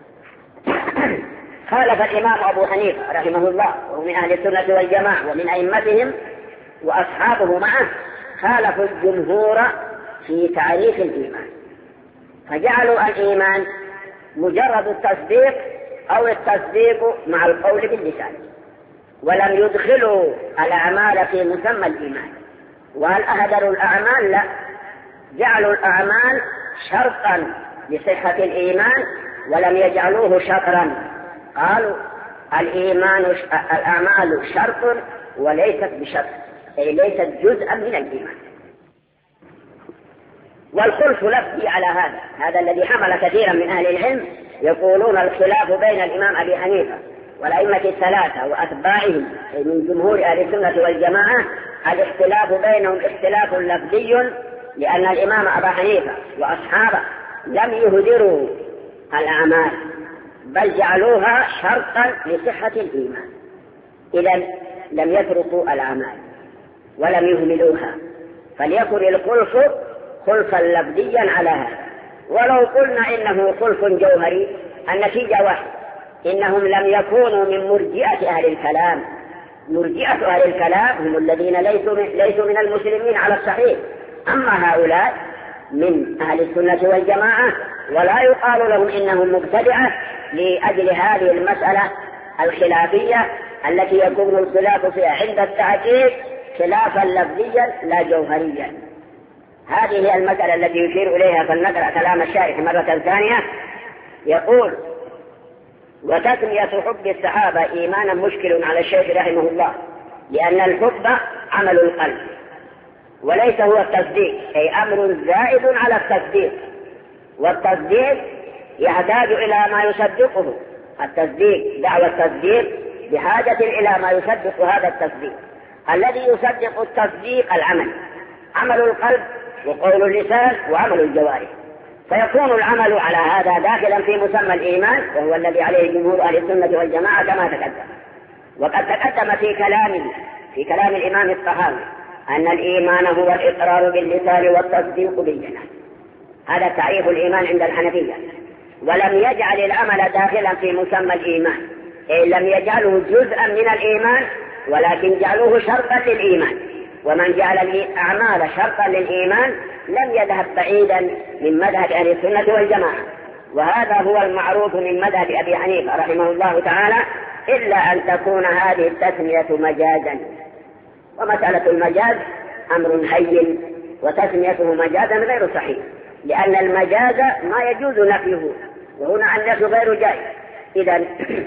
S2: خالف الإمام أبو حنيفة رحمه الله، وهو من أهل السنة والجماعة ومن أئمتهم وأصحابه معه، خالفوا الجمهور في تعريف الإيمان، فجعلوا الإيمان مجرد التصديق أو التصديق مع القول باللسان، ولم يدخلوا الأعمال في مسمى الإيمان. وهل أهدروا الأعمال؟ لا، جعلوا الأعمال شرطا لصحة الإيمان ولم يجعلوه شطرا. قالوا الأعمال شرط وليست بشرط، أي ليست جزءا من الإيمان. والخلف لفظي على هذا الذي حمل كثيرا من أهل العلم يقولون الخلاف بين الإمام أبي حنيفة والأئمة ال3 وأتباعهم من جمهور أهل السنة والجماعة، الاختلاف بينهم اختلاف لفظي، لأن الإمام أبا حنيفة وأصحابه لم يهدروا الأعمال بل جعلوها شرطا لصحة الإيمان، إذن لم يتركوا الأعمال ولم يهملوها، فليكن الخلف خلفا لفظيا على هذا. ولو قلنا إنه خلف جوهري النتيجة واحد، إنهم لم يكونوا من مرجئة أهل الكلام. مرجئة أهل الكلام هم الذين ليسوا من المسلمين على الصحيح، أما هؤلاء من أهل السنة والجماعة، ولا يقال لهم إنهم مبتدعة لأجل هذه المسألة الخلافية التي يكون الخلاف فيها عند التحقيق خلافا لفظيا لا جوهريا. هذه هي المسألة التي يشير إليها، فلنقرأ كلام الشارح مرة ثانية. يقول: وتسمية حب الصحابة إيمانا مشكل على الشيخ رحمه الله، لأن الحب عمل القلب وليس هو التصديق، أي أمر زائد على التصديق، والتصديق يحتاج إلى ما يصدقه. التصديق دعوى التصديق بحاجة إلى ما يصدق هذا التصديق. الذي يصدق التصديق العمل، عمل القلب وقول اللسان وعمل الجوارح، فيكون العمل على هذا داخلا في مسمى الإيمان، وهو الذي عليه جمهور أهل السنة والجماعة كما تقدم. وقد تقدم في كلام الإمام الطحاوي أن الإيمان هو الإقرار باللسان والتصديق بالجنان. هذا تعريف الإيمان عند الحنفية. ولم يجعل العمل داخلا في مسمى الإيمان، إن لم يجعله جزءا من الإيمان، ولكن جعلوه شرطا للإيمان. ومن جعل الأعمال شرطا للإيمان لم يذهب بعيدا من مذهب أهل السنة والجماعة، وهذا هو المعروف من مذهب أبي حنيفة رحمه الله تعالى، إلا أن تكون هذه التسمية مجازا. ومسألة المجاز أمر هين، وتسميته مجازا غير صحيح، لأن المجاز ما يجوز نفيه، وهنا النفي غير جائز. إذن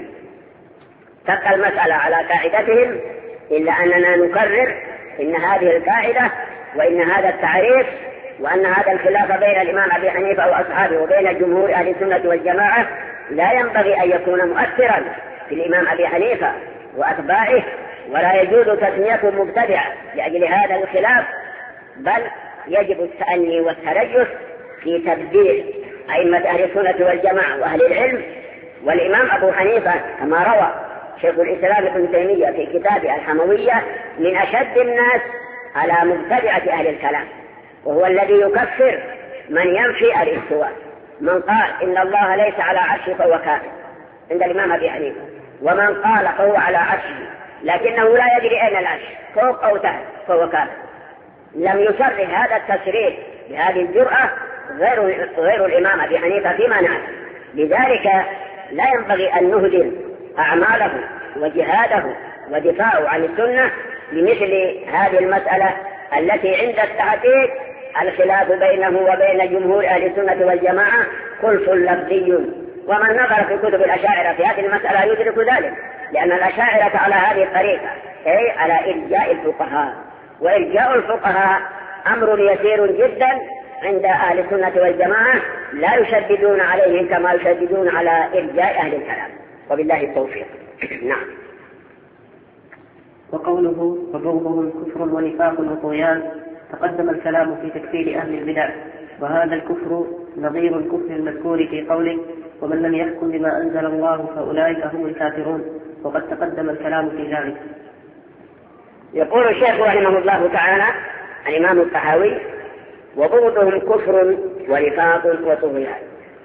S2: تبقى المسألة على قاعدتهم، إلا أننا نكرر إن هذه القاعدة وإن هذا التعريف وأن هذا الخلاف بين الإمام أبي حنيفة وأصحابه وبين جمهور أهل السنة والجماعة لا ينبغي أن يكون مؤثرا في الإمام أبي حنيفة وأتباعه، ولا يجوز تسميته مبتدعة لأجل هذا الخلاف، بل يجب التأني والتريث في تبديل أئمة أهل السنة والجماعة وأهل العلم. والإمام أبو حنيفة كما روى شيخ الإسلام ابن تيمية في كتابه الحموية من أشد الناس على مبتدعة أهل الكلام، وهو الذي يكفر من ينفي الاستواء. من قال إن الله ليس على عرشه فهو كافر عند الإمام أبي حنيفة، ومن قال فهو على عرشه لكنه لا يدري أين العرش فوق أو تحت فهو كافر. لم يصرح هذا التصريح بهذه الجرأة غير الإمام أبي حنيفة فيما نعلم. لذلك لا ينبغي أن نهدر أعماله وجهاده ودفاعه عن السنة لمثل هذه المسألة التي عند التحقيق الخلاف بينه وبين جمهور أهل السنة والجماعة خلف لفظي. ومن نظر في كتب الأشاعرة في هذه المسألة يدرك ذلك، لأن الأشاعرة على هذه الطريقة أي على إرجاء الفقهاء، وإرجاء الفقهاء أمر يسير جدا عند أهل السنة والجماعة، لا يشددون عليهم كما يشددون على إرجاء أهل الكلام، وبالله التوفيق. نعم.
S4: وقوله وبغضهم كفر ونفاق وطغيان، تقدم الكلام في تكفير أهل البدع، وهذا الكفر نظير الكفر المذكور في قوله ومن لم يحكم بما أنزل الله فأولئك هم الكافرون، وقد تقدم الكلام في ذلك.
S2: يقول الشيخ رحمه الله تعالى الإمام الطحاوي وبغضهم كفر ونفاق وطغيان.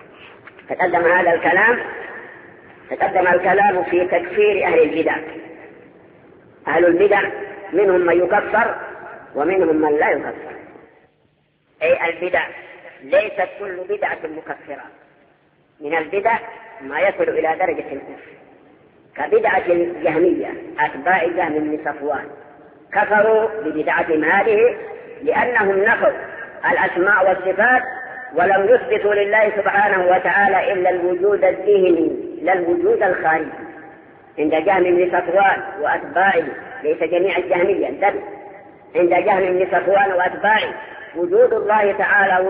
S2: تقدم الكلام في تكفير أهل البدع. أهل البدع منهم من يكفر ومنهم من لا يكفر، أي البدع ليست كل بدعة مكفرة. من البدع ما يصل إلى درجة الكفر، كبدعة الجهمية أتباع جهم بن صفوان، كفروا ببدعتهم هذه لأنهم نفوا الأسماء والصفات ولم يثبتوا لله سبحانه وتعالى إلا الوجود الذهني لا الوجود الخارجي. عند جهم بن صفوان وأتباعه، ليس جميع الجهمية انتبه، عند جهم بن صفوان وأتباعه وجود الله تعالى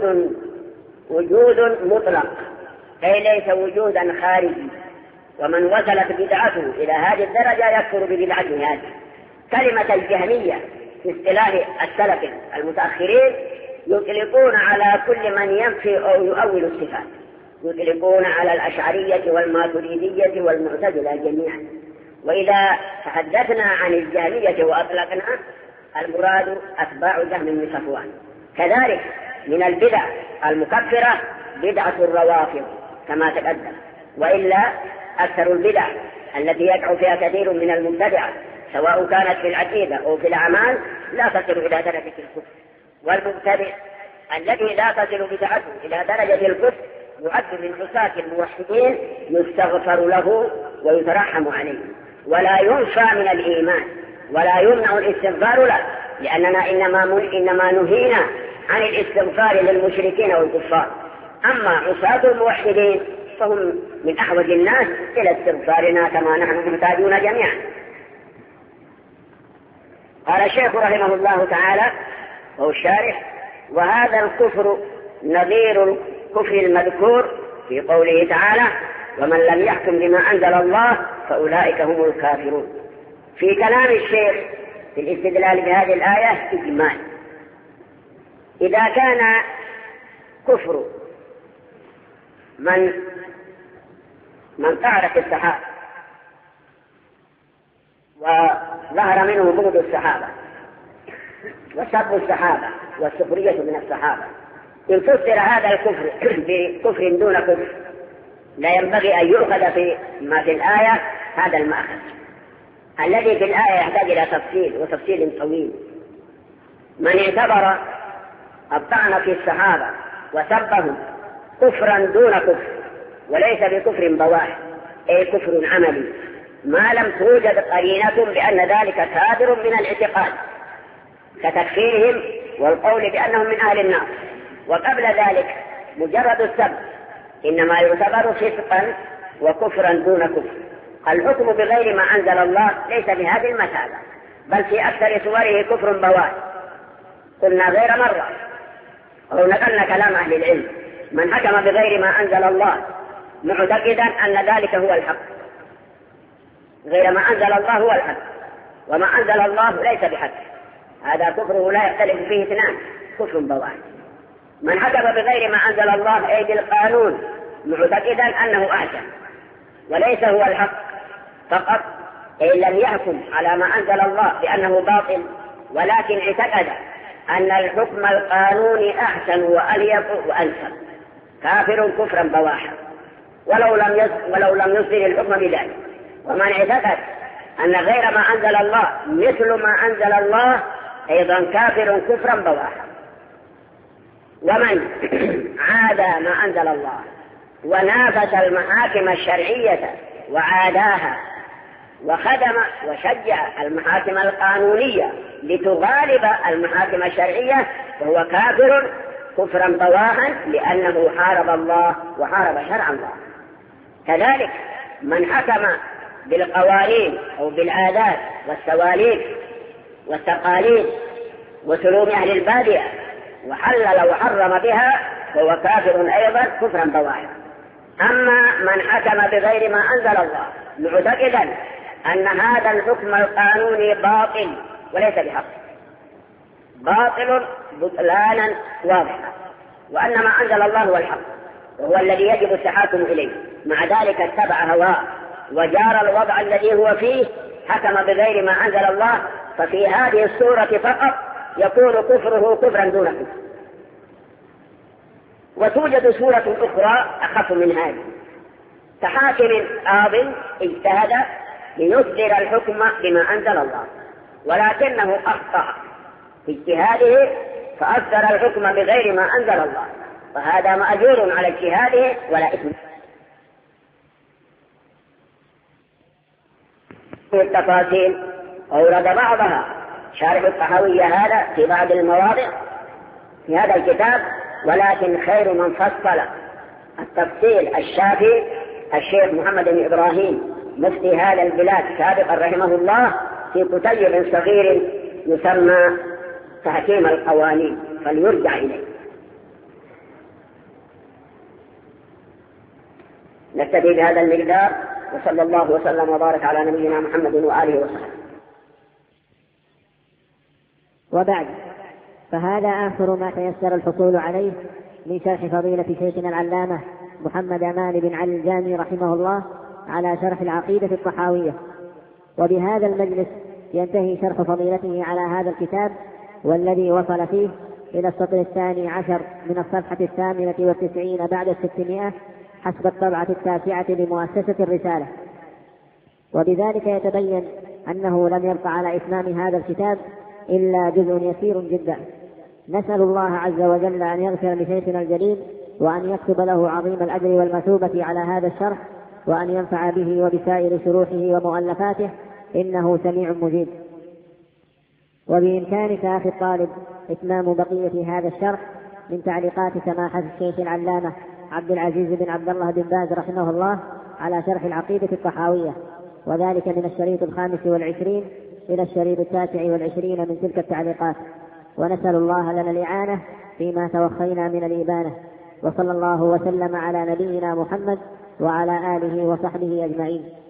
S2: وجود مطلق، أي ليس وجودا خارجي. ومن وصلت بدعته إلى هذه الدرجة يكفر ببدعته هذه. كلمة الجهمية في اصطلاح السلف المتأخرين يطلقون على كل من ينفي أو يؤول الصفات، يطلقون على الأشعرية والماتريدية والمعتزلة جميعا. وإذا تحدثنا عن الجهمية وأطلقنا المراد أتباع جهم بن صفوان. كذلك من البدع المكفرة بدعة الروافض كما تقدم، وإلا أكثر البدع التي يقع فيها كثير من المبتدعة سواء كانت في العقيدة أو في الأعمال لا تصل إلى درجة الكفر. والمبتدع الذي لا تصل بدعته إلى درجة الكفر يعد من عصاة الموحدين، يستغفر له ويترحم عليه، ولا ينفى من الإيمان ولا يمنع الاستغفار له، لأننا إنما نهينا عن الاستغفار للمشركين والكفار. أما عصاة الموحدين فهم من أحوج الناس إلى استغفارنا كما نحن محتاجون جميعا. قال الشيخ رحمه الله تعالى وهو الشارح وهذا الكفر نظير الكفر المذكور في قوله تعالى ومن لم يحكم بما أنزل الله فأولئك هم الكافرون. في كلام الشيخ في الاستدلال بهذه الآية إجمال، إذا كان كفر من تعرف الصحابة وظهر منه بغض الصحابة وسب الصحابة والسخرية من الصحابة، إن فسر هذا الكفر بكفر دون كفر لا ينبغي أن يؤخذ في ما في الآية هذا المأخذ الذي في الآية يحتاج إلى تفصيل وتفصيل طويل. من اعتبر الطعن في الصحابة وسبهم كفرا دون كفر وليس بكفر بواح أي كفر عملي ما لم توجد قرينة بأن ذلك كافر من الاعتقاد كتكفيرهم والقول بأنهم من أهل النار، وقبل ذلك مجرد السب إنما يعتبر فسقا وكفرا دون كفر. الحكم بغير ما أنزل الله ليس بهذه المثابة، بل في أكثر صوره كفر بواح. قلنا غير مرة أو نقلنا كلام أهل العلم: من حكم بغير ما أنزل الله معتقدا أن ذلك هو الحق، غير ما أنزل الله هو الحق وما أنزل الله ليس بحق، هذا كفره لا يختلف فيه اثنان، كفر بواح. من حكم بغير ما أنزل الله أي بالقانون معتقدا أنه أحسن وليس هو الحق فقط، أي لم يحكم على ما أنزل الله بأنه باطل ولكن اعتقد أن الحكم القانوني أحسن وأليق وأنسب، كافر كفرا بواحا ولو لم يصدر الحكم بذلك. ومن اعتقد أن غير ما أنزل الله مثل ما أنزل الله أيضا كافر كفرا بواحا. ومن عادى ما أنزل الله ونافس المحاكم الشرعية وعاداها وخدم وشجع المحاكم القانونية لتغالب المحاكم الشرعية فهو كافر كفرا بواحا لأنه حارب الله وحارب شرع الله. كذلك من حكم بالقوانين أو بالعادات والسواليف والتقاليد وسلوك أهل البادية وحلل وحرم بها فهو كافر أيضا كفرا بواحا. أما من حكم بغير ما أنزل الله معتقدا أن هذا الحكم القانوني باطل وليس بحق، باطل بطلانا واضحا، وأن ما أنزل الله هو الحق وهو الذي يجب التحاكم إليه، مع ذلك اتبع هواه وجار الوضع الذي هو فيه، حكم بغير ما أنزل الله، ففي هذه الصورة فقط يكون كفره كفرا دون كفر. وتوجد صورة أخرى أخف من هذه: كحاكم قاض اجتهد ليصدر الحكم بما أنزل الله ولكنه أخطأ في اجتهاده فأصدر الحكم بغير ما أنزل الله، فهذا مأجور على اجتهاده ولا إثم. التفاصيل أورد بعضها شارح الطحاوية هذا في بعض المواضع في هذا الكتاب، ولكن خير من فصل التفصيل الشافي الشيخ محمد بن إبراهيم مفتي هذا البلاد سابقا رحمه الله في كتيب صغير يسمى تحكيم القوانين، فليرجع إليه. نكتفي بهذا المقدار، وصلى الله وسلم وبارك على نبينا محمد وآله وصحبه.
S1: وبعد، فهذا آخر ما تيسر الحصول عليه من شرح فضيلة شيخنا العلامة محمد أمان بن علي الجامي رحمه الله على شرح العقيدة الطحاوية. وبهذا المجلس ينتهي شرح فضيلته على هذا الكتاب، والذي وصل فيه إلى السطر 12 من الصفحة 98 بعد 600 حسب الطبعة 9 لمؤسسة الرسالة. وبذلك يتبين أنه لم يبق على إتمام هذا الكتاب إلا جزء يسير جدا. نسأل الله عز وجل أن يغفر لشيخنا الجليل وأن يكتب له عظيم الأجر والمثوبة على هذا الشرح، وأن ينفع به وبسائر شروحه ومؤلفاته، إنه سميع مجيب. وبإمكانك أخي الطالب إتمام بقية هذا الشرح من تعليقات سماحة الشيخ العلامة عبد العزيز بن عبد الله بن باز رحمه الله على شرح العقيدة الطحاوية، وذلك من الشريط 25 إلى الشريط 29 من تلك التعليقات. ونسأل الله لنا الإعانة فيما توخينا من الإبانة. وصلى الله وسلم على نبينا محمد وعلى آله وصحبه أجمعين.